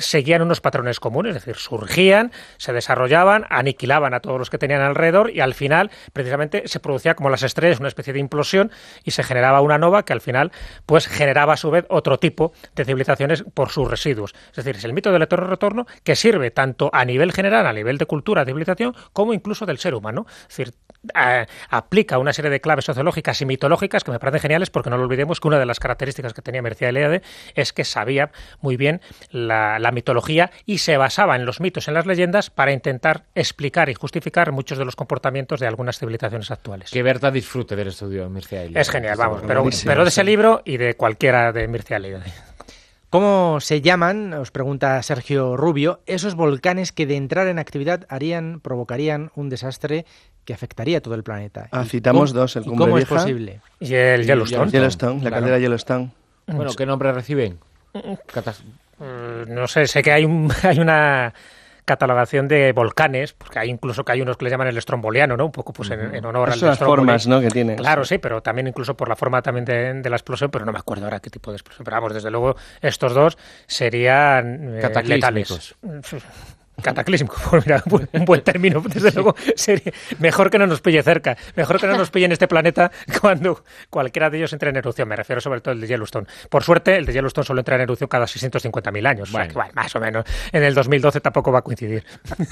seguían unos patrones comunes, es decir, surgían, se desarrollaban, aniquilaban a todos los que tenían alrededor y al final precisamente se producía como las estrellas, una especie de implosión y se generaba una nova que al final pues generaba a su vez otro tipo de civilizaciones por sus residuos. Es decir, es el mito del eterno retorno que sirve tanto a nivel general, a nivel de cultura, de civilización, como incluso del ser humano. Es decir, a, aplica una serie de claves sociológicas y mitológicas que me parecen geniales porque no lo olvidemos que una de las características que tenía Mircea Eliade es que sabía muy bien la, la mitología y se basaba en los mitos, en las leyendas, para intentar explicar y justificar muchos de los comportamientos de algunas civilizaciones actuales. Que Berta disfrute del estudio de Mircea Eliade. Es genial, vamos, pero, pero de ese libro y de cualquiera de Mircea Eliade. ¿Cómo se llaman, os pregunta Sergio Rubio, esos volcanes que de entrar en actividad harían, provocarían un desastre que afectaría a todo el planeta? Ah, citamos dos, el Cumbre ¿Cómo Vieja es posible? Y el Yellowstone. Yellowstone, la Claro. caldera Yellowstone. Bueno, ¿qué nombre reciben? Catas- Eh, no sé, sé que hay, un, hay una catalogación de volcanes, porque hay incluso que hay unos que le llaman el estromboliano, ¿no? Un poco pues en, en honor Esas al son las Stromboli. formas, ¿no?, que tiene. Claro, sí, pero también incluso por la forma también de, de la explosión, pero no me acuerdo ahora qué tipo de explosión. Pero vamos, desde luego, estos dos serían eh, Cataclísmicos. letales. Cataclísmico, pues mira, un buen término, desde luego, sería mejor que no nos pille cerca, mejor que no nos pille en este planeta cuando cualquiera de ellos entre en erupción, me refiero sobre todo al de Yellowstone. Por suerte, el de Yellowstone solo entra en erupción cada seiscientos cincuenta mil años, bueno. O sea que, bueno, más o menos, en el dos mil doce tampoco va a coincidir.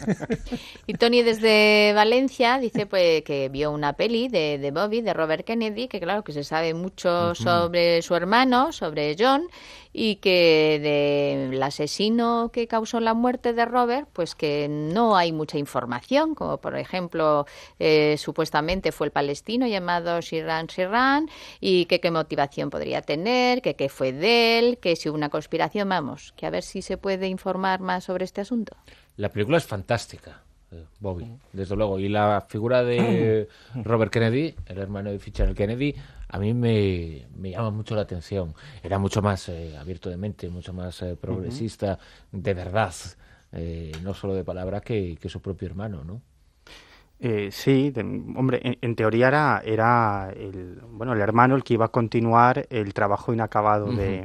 Y Tony desde Valencia dice pues que vio una peli de, de Bobby, de Robert Kennedy, que claro, que se sabe mucho uh-huh. sobre su hermano, sobre John, y que del asesino que causó la muerte de Robert, pues que no hay mucha información, como por ejemplo, eh, supuestamente fue el palestino llamado Shiran Shiran, y que qué motivación podría tener, que qué fue de él, que si hubo una conspiración, vamos, que a ver si se puede informar más sobre este asunto. La película es fantástica, Bobby, desde luego, y la figura de Robert Kennedy, el hermano de Fitzgerald Kennedy, a mí me, me llama mucho la atención. Era mucho más eh, abierto de mente, mucho más eh, progresista, uh-huh. de verdad, eh, no solo de palabra, que, que su propio hermano, ¿no? Eh, sí, de, hombre, en, en teoría era, era el, bueno, el hermano el que iba a continuar el trabajo inacabado uh-huh. de...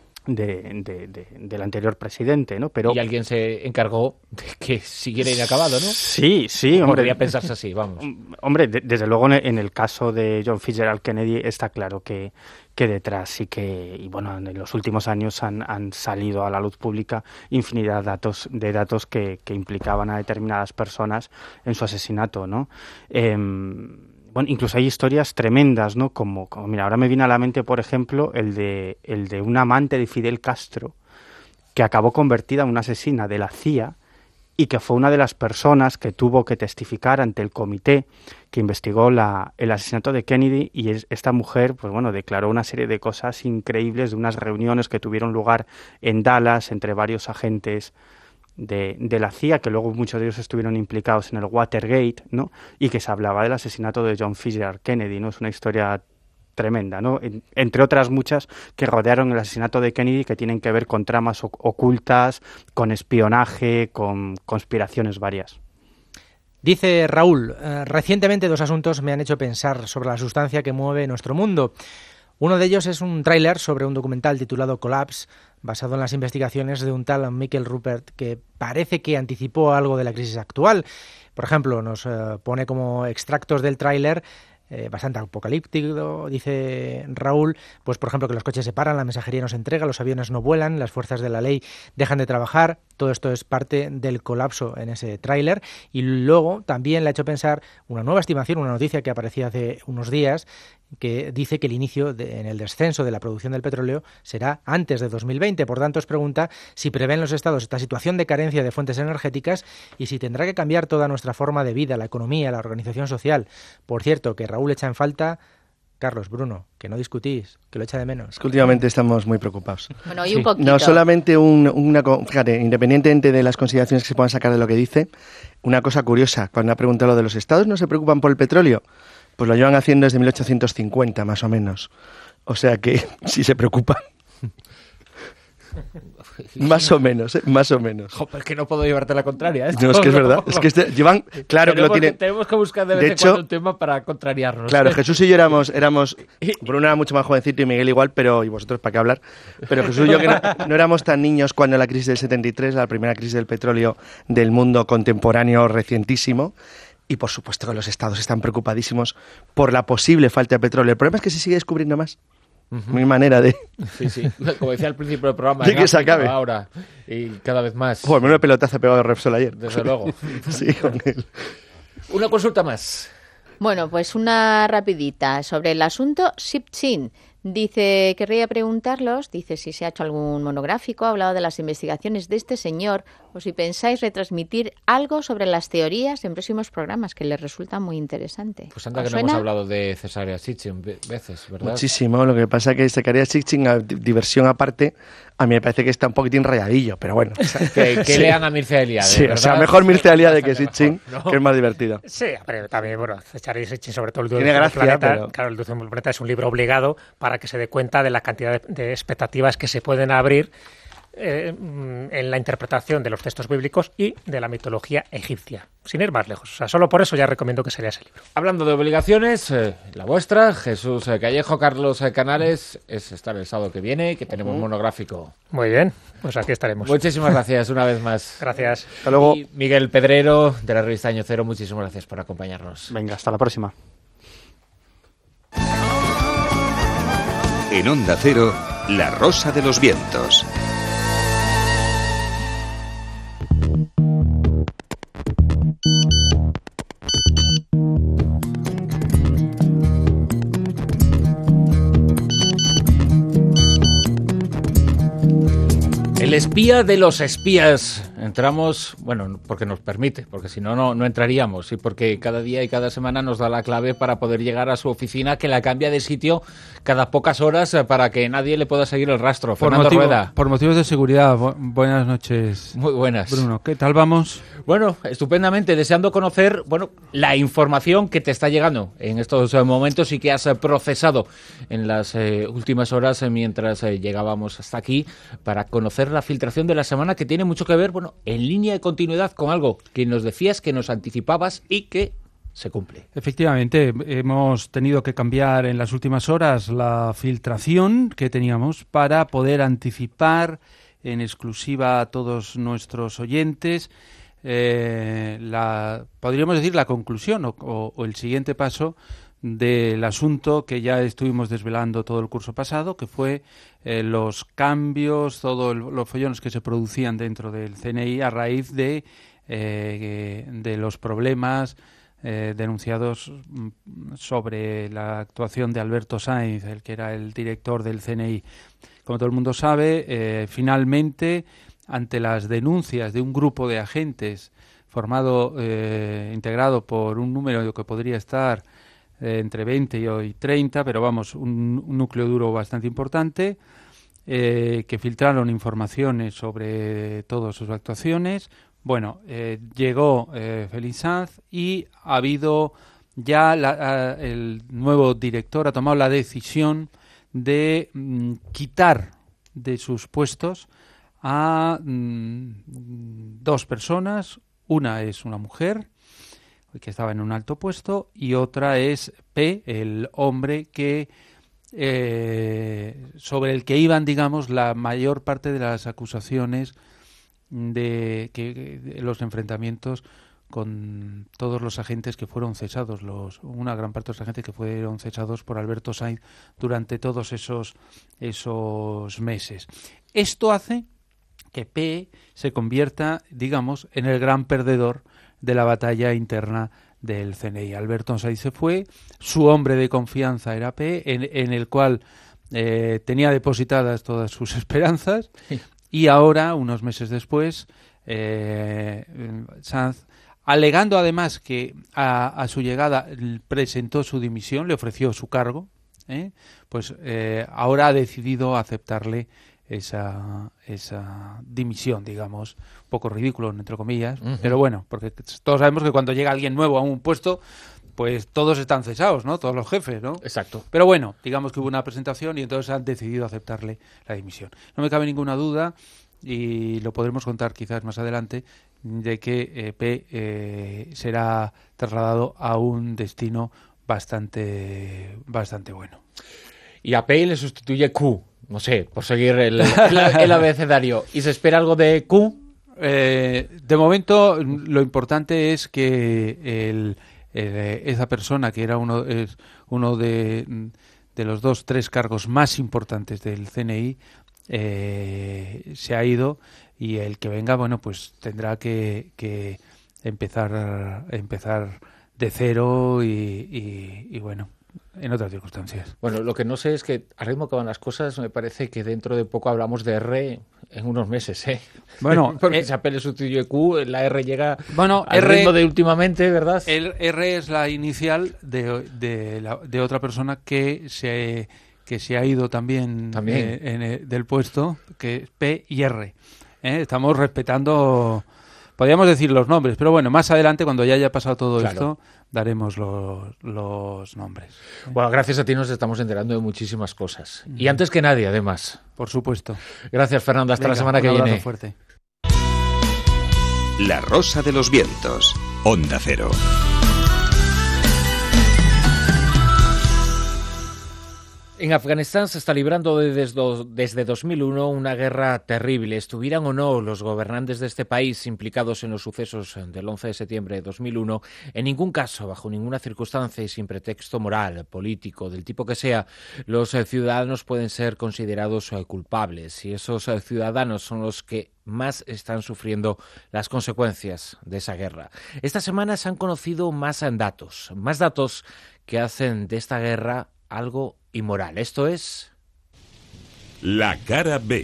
De, de, de, del anterior presidente, ¿no? Pero y alguien se encargó de que siguiera inacabado, ¿no? Sí, sí, hombre. Podría pensarse así, vamos. Hombre, de, desde luego en el caso de John Fitzgerald Kennedy está claro que, que detrás sí que, y bueno, en los últimos años han, han salido a la luz pública infinidad de datos, de datos que, que implicaban a determinadas personas en su asesinato, ¿no? Eh, Bueno, incluso hay historias tremendas, ¿no? Como, como, mira, ahora me viene a la mente, por ejemplo, el de, el de una amante de Fidel Castro que acabó convertida en una asesina de la C I A y que fue una de las personas que tuvo que testificar ante el comité que investigó la, el asesinato de Kennedy, y es, esta mujer, pues bueno, declaró una serie de cosas increíbles de unas reuniones que tuvieron lugar en Dallas entre varios agentes De, de la C I A, que luego muchos de ellos estuvieron implicados en el Watergate, ¿no? Y que se hablaba del asesinato de John Fitzgerald Kennedy, ¿no? Es una historia tremenda, ¿no? En, entre otras muchas que rodearon el asesinato de Kennedy, que tienen que ver con tramas ocultas, con espionaje, con conspiraciones varias. Dice Raúl, eh, recientemente dos asuntos me han hecho pensar sobre la sustancia que mueve nuestro mundo. Uno de ellos es un tráiler sobre un documental titulado Collapse, basado en las investigaciones de un tal Michael Rupert, que parece que anticipó algo de la crisis actual. Por ejemplo, nos eh, pone como extractos del tráiler eh, bastante apocalíptico, dice Raúl, pues por ejemplo que los coches se paran, la mensajería no se entrega, los aviones no vuelan, las fuerzas de la ley dejan de trabajar. Todo esto es parte del colapso en ese tráiler. Y luego también le ha hecho pensar una nueva estimación, una noticia que aparecía hace unos días, que dice que el inicio de, en el descenso de la producción del petróleo será antes de dos mil veinte. Por tanto, os pregunta si prevén los estados esta situación de carencia de fuentes energéticas y si tendrá que cambiar toda nuestra forma de vida, la economía, la organización social. Por cierto, que Raúl echa en falta, Carlos, Bruno, que no discutís, que lo echa de menos. Es que últimamente estamos muy preocupados. Bueno, y un poquito. No solamente un, una... Fíjate, independientemente de las consideraciones que se puedan sacar de lo que dice, una cosa curiosa, cuando ha preguntado lo de los estados, ¿no se preocupan por el petróleo? Pues lo llevan haciendo desde mil ochocientos cincuenta, más o menos. O sea que sí se preocupan. Más o menos, ¿eh? Más o menos. Joder, es que no puedo llevarte la contraria. ¿eh? No, es que es verdad. Es que este, llevan, claro tenemos que lo tienen. Que, tenemos que buscar de vez de en hecho, cuando un tema para contrariarnos. Claro, Jesús y yo éramos, éramos, Bruno era mucho más jovencito y Miguel igual, pero y vosotros para qué hablar. Pero Jesús y yo que no, no éramos tan niños cuando la crisis del setenta y tres, la primera crisis del petróleo del mundo contemporáneo recientísimo. Y por supuesto que los estados están preocupadísimos por la posible falta de petróleo. El problema es que se sigue descubriendo más. Uh-huh. Mi manera de... Sí, sí. Como decía al principio del programa. De que se acabe. Ahora. Y cada vez más. Joder, menudo pelotazo ha pegado Repsol ayer. Desde luego. Sí, con él. Una consulta más. Bueno, pues una rapidita sobre el asunto Sipchin. Dice, querría preguntarlos, dice si se ha hecho algún monográfico, ha hablado de las investigaciones de este señor, o si pensáis retransmitir algo sobre las teorías en próximos programas, que les resulta muy interesante. Pues anda que no suena? hemos hablado de Cesárea Sitchin veces, ¿verdad? Muchísimo, lo que pasa es que Cesárea Sitchin, a diversión aparte, a mí me parece que está un poquitín rayadillo, pero bueno. O sea, que, que sí. lean a Mircea Eliade, sí, ¿verdad? O sea, mejor Mircea Eliade que Sitchin, ¿no? Que es más divertido. Sí, pero también, bueno, Cesárea Sitchin, sobre todo el Tiene gracia, planeta, pero... claro, el Dulce del Planeta es un libro obligado para que se dé cuenta de la cantidad de, de expectativas que se pueden abrir eh, en la interpretación de los textos bíblicos y de la mitología egipcia, sin ir más lejos. O sea, solo por eso ya recomiendo que se lea ese libro. Hablando de obligaciones, eh, la vuestra, Jesús eh, Callejo, Carlos eh, Canales, es estar el sábado que viene, que tenemos uh-huh. monográfico. Muy bien, pues aquí estaremos. Muchísimas gracias una vez más. Gracias. Hasta luego. Y Miguel Pedrero, de la revista Año Cero, muchísimas gracias por acompañarnos. Venga, hasta la próxima. En Onda Cero, La Rosa de los Vientos. El espía de los espías. Entramos, bueno, porque nos permite, porque si no, no, no entraríamos. Y porque cada día y cada semana nos da la clave para poder llegar a su oficina, que la cambia de sitio cada pocas horas para que nadie le pueda seguir el rastro. Por, Fernando motivo, Rueda. por motivos de seguridad, bu- buenas noches. Muy buenas. Bruno, ¿qué tal vamos? Bueno, estupendamente, deseando conocer, bueno, la información que te está llegando en estos eh, momentos y que has eh, procesado en las eh, últimas horas eh, mientras eh, llegábamos hasta aquí para conocer la filtración de la semana, que tiene mucho que ver, bueno, en línea de continuidad con algo que nos decías, que nos anticipabas y que se cumple. Efectivamente, hemos tenido que cambiar en las últimas horas la filtración que teníamos para poder anticipar en exclusiva a todos nuestros oyentes eh, la, podríamos decir, la conclusión o, o, o el siguiente paso del asunto que ya estuvimos desvelando todo el curso pasado, que fue eh, los cambios, todos los follones que se producían dentro del C N I a raíz de, eh, de los problemas eh, denunciados sobre la actuación de Alberto Sainz, el que era el director del C N I. Como todo el mundo sabe, eh, finalmente, ante las denuncias de un grupo de agentes formado, eh, integrado por un número que podría estar eh, entre veinte y treinta, pero vamos, un, un núcleo duro bastante importante, eh, que filtraron informaciones sobre todas sus actuaciones. Bueno, eh, llegó eh, Félix Sanz y ha habido ya la, a, el nuevo director ha tomado la decisión de mm, quitar de sus puestos a mm, dos personas. Una es una mujer que estaba en un alto puesto y otra es P, el hombre que eh, sobre el que iban, digamos, la mayor parte de las acusaciones de que de los enfrentamientos con todos los agentes que fueron cesados, los una gran parte de los agentes que fueron cesados por Alberto Sainz durante todos esos esos meses. Esto hace que P se convierta, digamos, en el gran perdedor de la batalla interna del C N I. Alberto Sainz se fue, su hombre de confianza era P, en, en el cual eh, tenía depositadas todas sus esperanzas, sí. Y ahora, unos meses después, eh, Sanz, alegando además que a, a su llegada presentó su dimisión, le ofreció su cargo, ¿eh? pues eh, ahora ha decidido aceptarle esa esa dimisión, digamos, un poco ridículo, entre comillas, uh-huh. Pero bueno, porque todos sabemos que cuando llega alguien nuevo a un puesto, pues todos están cesados, ¿no? Todos los jefes, ¿no? Exacto. Pero bueno, digamos que hubo una presentación y entonces han decidido aceptarle la dimisión. No me cabe ninguna duda, y lo podremos contar quizás más adelante, de que eh, P eh, será trasladado a un destino bastante, bastante bueno. Y a P le sustituye Q, no sé, por seguir el, el, el abecedario. ¿Y se espera algo de Q? Eh, de momento, lo importante es que el, el, esa persona, que era uno, es uno de, de los dos, tres cargos más importantes del C N I, eh, se ha ido, y el que venga, bueno, pues tendrá que, que empezar, empezar de cero y, y, y bueno, en otras circunstancias. Bueno, lo que no sé es que al ritmo que van las cosas, me parece que dentro de poco hablamos de R en unos meses, ¿eh? Bueno, porque eh, si Apple sustituye Q, la R llega bueno, al R, ritmo de últimamente, ¿verdad? El R es la inicial de, de, la, de otra persona que se, que se ha ido también, ¿También? Eh, en, eh, del puesto, que es P y R. ¿Eh? Estamos respetando, podríamos decir los nombres, pero bueno, más adelante, cuando ya haya pasado todo Claro. esto, daremos los, los nombres. Bueno, gracias a ti nos estamos enterando de muchísimas cosas. Y antes que nadie, además. Por supuesto. Gracias, Fernando. Hasta Venga, la semana que un abrazo viene. fuerte. La Rosa de los Vientos. Onda Cero. En Afganistán se está librando desde, desde dos mil uno una guerra terrible. Estuvieran o no los gobernantes de este país implicados en los sucesos del once de septiembre de dos mil uno, en ningún caso, bajo ninguna circunstancia y sin pretexto moral, político, del tipo que sea, los eh, ciudadanos pueden ser considerados eh, culpables. Y esos eh, ciudadanos son los que más están sufriendo las consecuencias de esa guerra. Esta semana se han conocido más datos, más datos que hacen de esta guerra algo inmoral. Esto es... La cara B.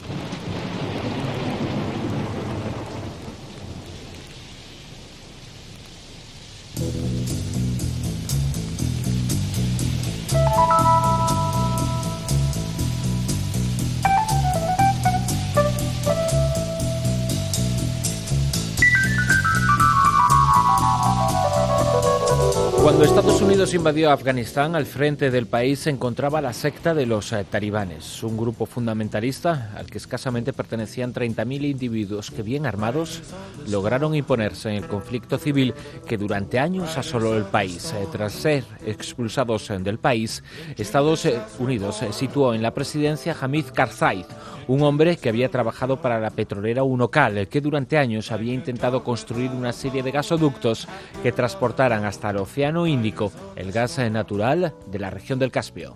Cuando Estados Unidos invadió Afganistán, al frente del país se encontraba la secta de los eh, talibanes, un grupo fundamentalista al que escasamente pertenecían treinta mil individuos que, bien armados, lograron imponerse en el conflicto civil que durante años asoló el país. Eh, tras ser expulsados eh, del país, Estados Unidos eh, situó en la presidencia a Hamid Karzai, un hombre que había trabajado para la petrolera Unocal, que durante años había intentado construir una serie de gasoductos que transportaran hasta el Océano Índico el gas natural de la región del Caspio.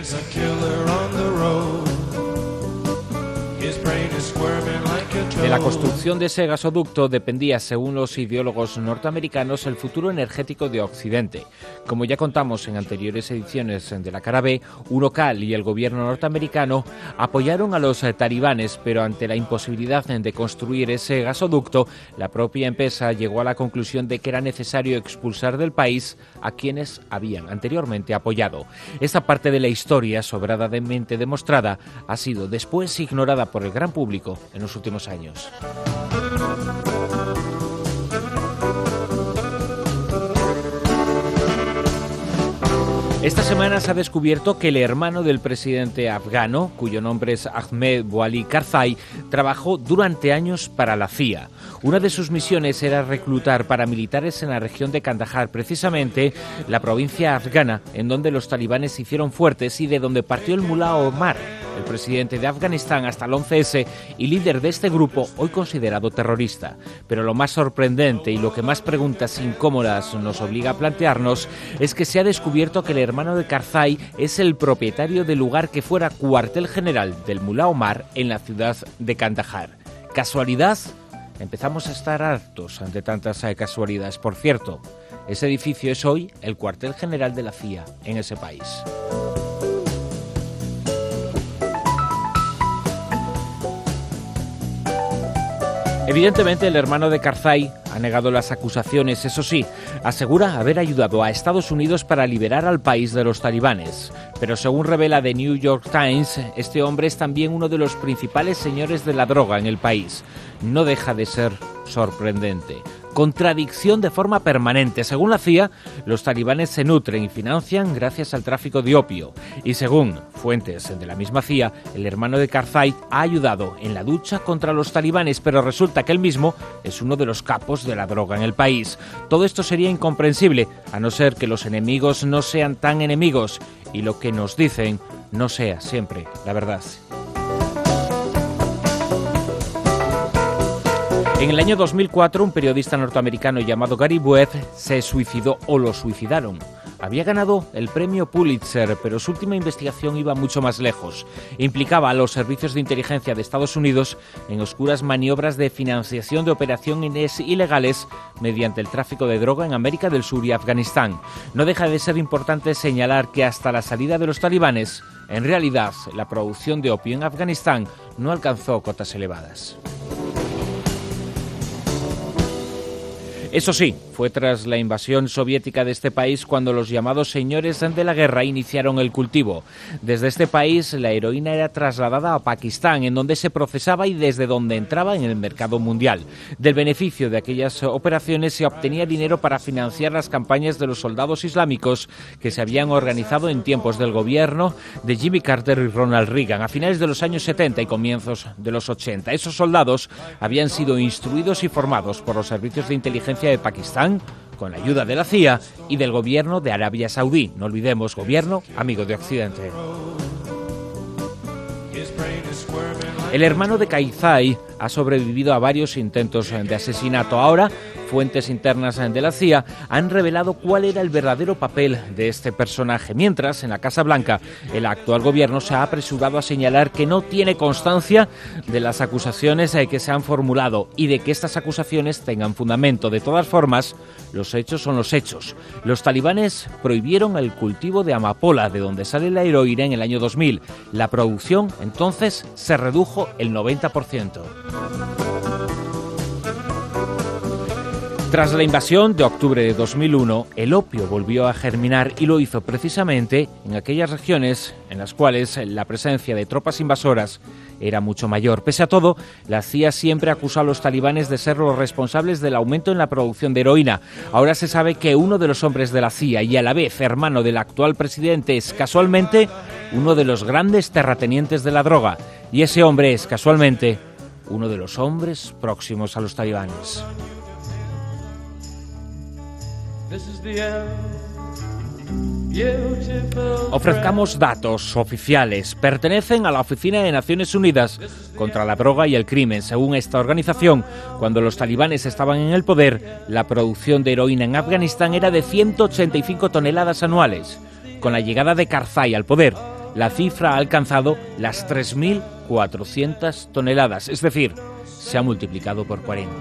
De la construcción de ese gasoducto dependía, según los ideólogos norteamericanos, el futuro energético de Occidente. Como ya contamos en anteriores ediciones de la Cara B, Unocal y el gobierno norteamericano apoyaron a los talibanes, pero ante la imposibilidad de construir ese gasoducto, la propia empresa llegó a la conclusión de que era necesario expulsar del país a quienes habían anteriormente apoyado. Esta parte de la historia, sobradamente demostrada, ha sido después ignorada por el gran público en los últimos años. Esta semana se ha descubierto que el hermano del presidente afgano, cuyo nombre es Ahmed Bouali Karzai, trabajó durante años para la C I A. Una de sus misiones era reclutar paramilitares en la región de Kandahar, precisamente la provincia afgana en donde los talibanes se hicieron fuertes y de donde partió el mulá Omar, el presidente de Afganistán hasta el once ese y líder de este grupo hoy considerado terrorista. Pero lo más sorprendente y lo que más preguntas incómodas nos obliga a plantearnos es que se ha descubierto que el hermano de Karzai es el propietario del lugar que fuera cuartel general del mulá Omar en la ciudad de Kandahar. ¿Casualidad? Empezamos a estar hartos ante tantas casualidades. Por cierto, ese edificio es hoy el cuartel general de la C I A en ese país. Evidentemente, el hermano de Karzai ha negado las acusaciones. Eso sí, asegura haber ayudado a Estados Unidos para liberar al país de los talibanes. Pero según revela The New York Times, este hombre es también uno de los principales señores de la droga en el país. No deja de ser sorprendente. contradicción de forma permanente. Según la C I A, los talibanes se nutren y financian gracias al tráfico de opio. Y según fuentes de la misma C I A, el hermano de Karzai ha ayudado en la lucha contra los talibanes, pero resulta que él mismo es uno de los capos de la droga en el país. Todo esto sería incomprensible, a no ser que los enemigos no sean tan enemigos y lo que nos dicen no sea siempre la verdad. En el año dos mil cuatro, un periodista norteamericano llamado Gary Buez se suicidó o lo suicidaron. Había ganado el premio Pulitzer, pero su última investigación iba mucho más lejos. Implicaba a los servicios de inteligencia de Estados Unidos en oscuras maniobras de financiación de operaciones ilegales mediante el tráfico de droga en América del Sur y Afganistán. No deja de ser importante señalar que hasta la salida de los talibanes, en realidad, la producción de opio en Afganistán no alcanzó cotas elevadas. Eso sí, fue tras la invasión soviética de este país cuando los llamados señores de la guerra iniciaron el cultivo. Desde este país la heroína era trasladada a Pakistán, en donde se procesaba y desde donde entraba en el mercado mundial. Del beneficio de aquellas operaciones se obtenía dinero para financiar las campañas de los soldados islámicos que se habían organizado en tiempos del gobierno de Jimmy Carter y Ronald Reagan, a finales de los años setenta y comienzos de los ochenta. Esos soldados habían sido instruidos y formados por los servicios de inteligencia de Pakistán, con la ayuda de la C I A y del gobierno de Arabia Saudí. No olvidemos, gobierno amigo de Occidente. El hermano de Karzai ha sobrevivido a varios intentos de asesinato. Ahora, fuentes internas de la C I A han revelado cuál era el verdadero papel de este personaje. Mientras, en la Casa Blanca, el actual gobierno se ha apresurado a señalar que no tiene constancia de las acusaciones que se han formulado y de que estas acusaciones tengan fundamento. De todas formas, los hechos son los hechos. Los talibanes prohibieron el cultivo de amapola, de donde sale la heroína, en el año dos mil. La producción, entonces, se redujo el noventa por ciento. Tras la invasión de octubre de dos mil uno, el opio volvió a germinar y lo hizo precisamente en aquellas regiones en las cuales la presencia de tropas invasoras era mucho mayor. Pese a todo, la C I A siempre acusó a los talibanes de ser los responsables del aumento en la producción de heroína. Ahora se sabe que uno de los hombres de la C I A y a la vez hermano del actual presidente es casualmente uno de los grandes terratenientes de la droga. Y ese hombre es casualmente uno de los hombres próximos a los talibanes. Ofrezcamos datos oficiales. Pertenecen a la Oficina de Naciones Unidas contra la Droga y el Crimen. Según esta organización, cuando los talibanes estaban en el poder, la producción de heroína en Afganistán era de ciento ochenta y cinco toneladas anuales. Con la llegada de Karzai al poder, la cifra ha alcanzado las tres mil cuatrocientas toneladas, es decir, se ha multiplicado por cuarenta.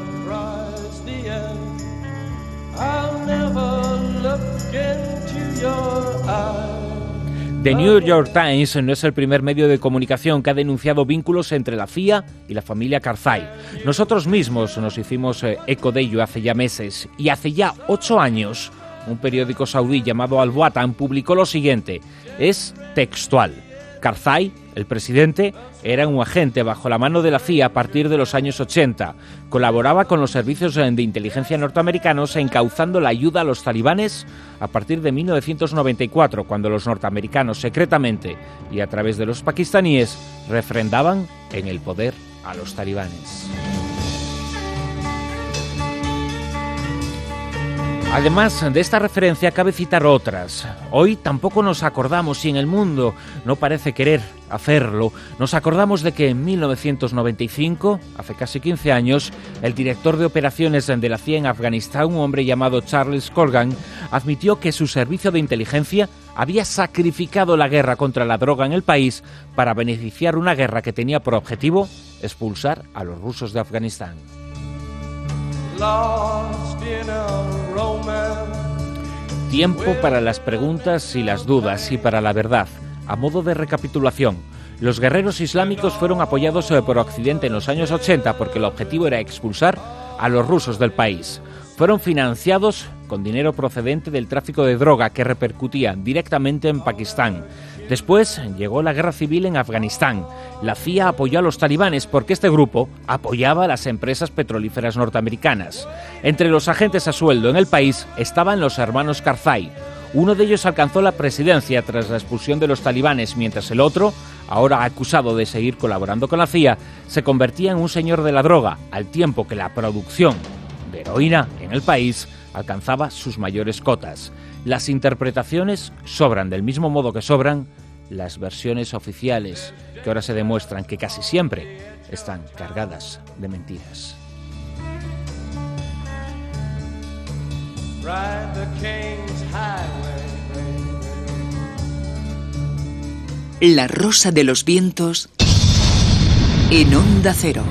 The New York Times no es el primer medio de comunicación que ha denunciado vínculos entre la C I A y la familia Karzai. Nosotros mismos nos hicimos eco de ello hace ya meses, y hace ya ocho años un periódico saudí llamado Al-Watan publicó lo siguiente. Es textual. Karzai, el presidente, era un agente bajo la mano de la C I A a partir de los años ochenta. Colaboraba con los servicios de inteligencia norteamericanos encauzando la ayuda a los talibanes a partir de mil novecientos noventa y cuatro, cuando los norteamericanos secretamente y a través de los pakistaníes refrendaban en el poder a los talibanes. Además de esta referencia, cabe citar otras. Hoy tampoco nos acordamos, y en el mundo no parece querer hacerlo, nos acordamos de que en mil novecientos noventa y cinco, hace casi quince años, el director de operaciones de la C I A en Afganistán, un hombre llamado Charles Colgan, admitió que su servicio de inteligencia había sacrificado la guerra contra la droga en el país para beneficiar una guerra que tenía por objetivo expulsar a los rusos de Afganistán. Tiempo para las preguntas y las dudas y para la verdad. A modo de recapitulación, los guerreros islámicos fueron apoyados por Occidente en los años ochenta porque el objetivo era expulsar a los rusos del país. Fueron financiados con dinero procedente del tráfico de droga que repercutía directamente en Pakistán. Después llegó la guerra civil en Afganistán. La C I A apoyó a los talibanes porque este grupo apoyaba a las empresas petrolíferas norteamericanas. Entre los agentes a sueldo en el país estaban los hermanos Karzai. Uno de ellos alcanzó la presidencia tras la expulsión de los talibanes, mientras el otro, ahora acusado de seguir colaborando con la C I A, se convertía en un señor de la droga, al tiempo que la producción de heroína en el país alcanzaba sus mayores cotas. Las interpretaciones sobran, del mismo modo que sobran las versiones oficiales, que ahora se demuestran que casi siempre están cargadas de mentiras. La Rosa de los Vientos en Onda Cero.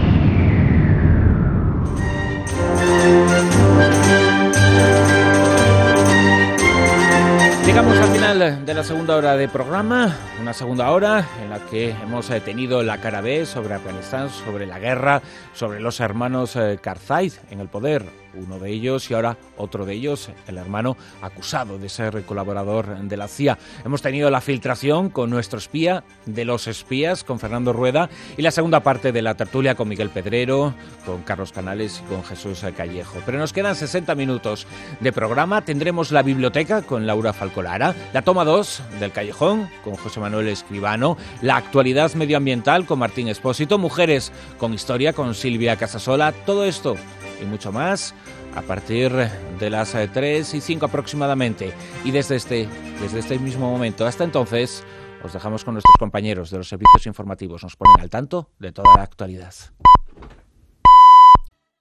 Llegamos al final de la segunda hora de programa, una segunda hora en la que hemos tenido la cara B sobre Afganistán, sobre la guerra, sobre los hermanos Karzai en el poder. Uno de ellos y ahora otro de ellos, el hermano acusado de ser colaborador de la C I A. Hemos tenido la filtración con nuestro espía de los espías, con Fernando Rueda, y la segunda parte de la tertulia con Miguel Pedrero, con Carlos Canales y con Jesús Callejo. Pero nos quedan sesenta minutos de programa. Tendremos la biblioteca con Laura Falcolara, la toma dos del Callejón con José Manuel Escribano, la actualidad medioambiental con Martín Espósito, Mujeres con Historia con Silvia Casasola. Todo esto y mucho más a partir de las tres y cinco aproximadamente. Y desde este, desde este mismo momento hasta entonces os dejamos con nuestros compañeros de los servicios informativos. Nos ponen al tanto de toda la actualidad.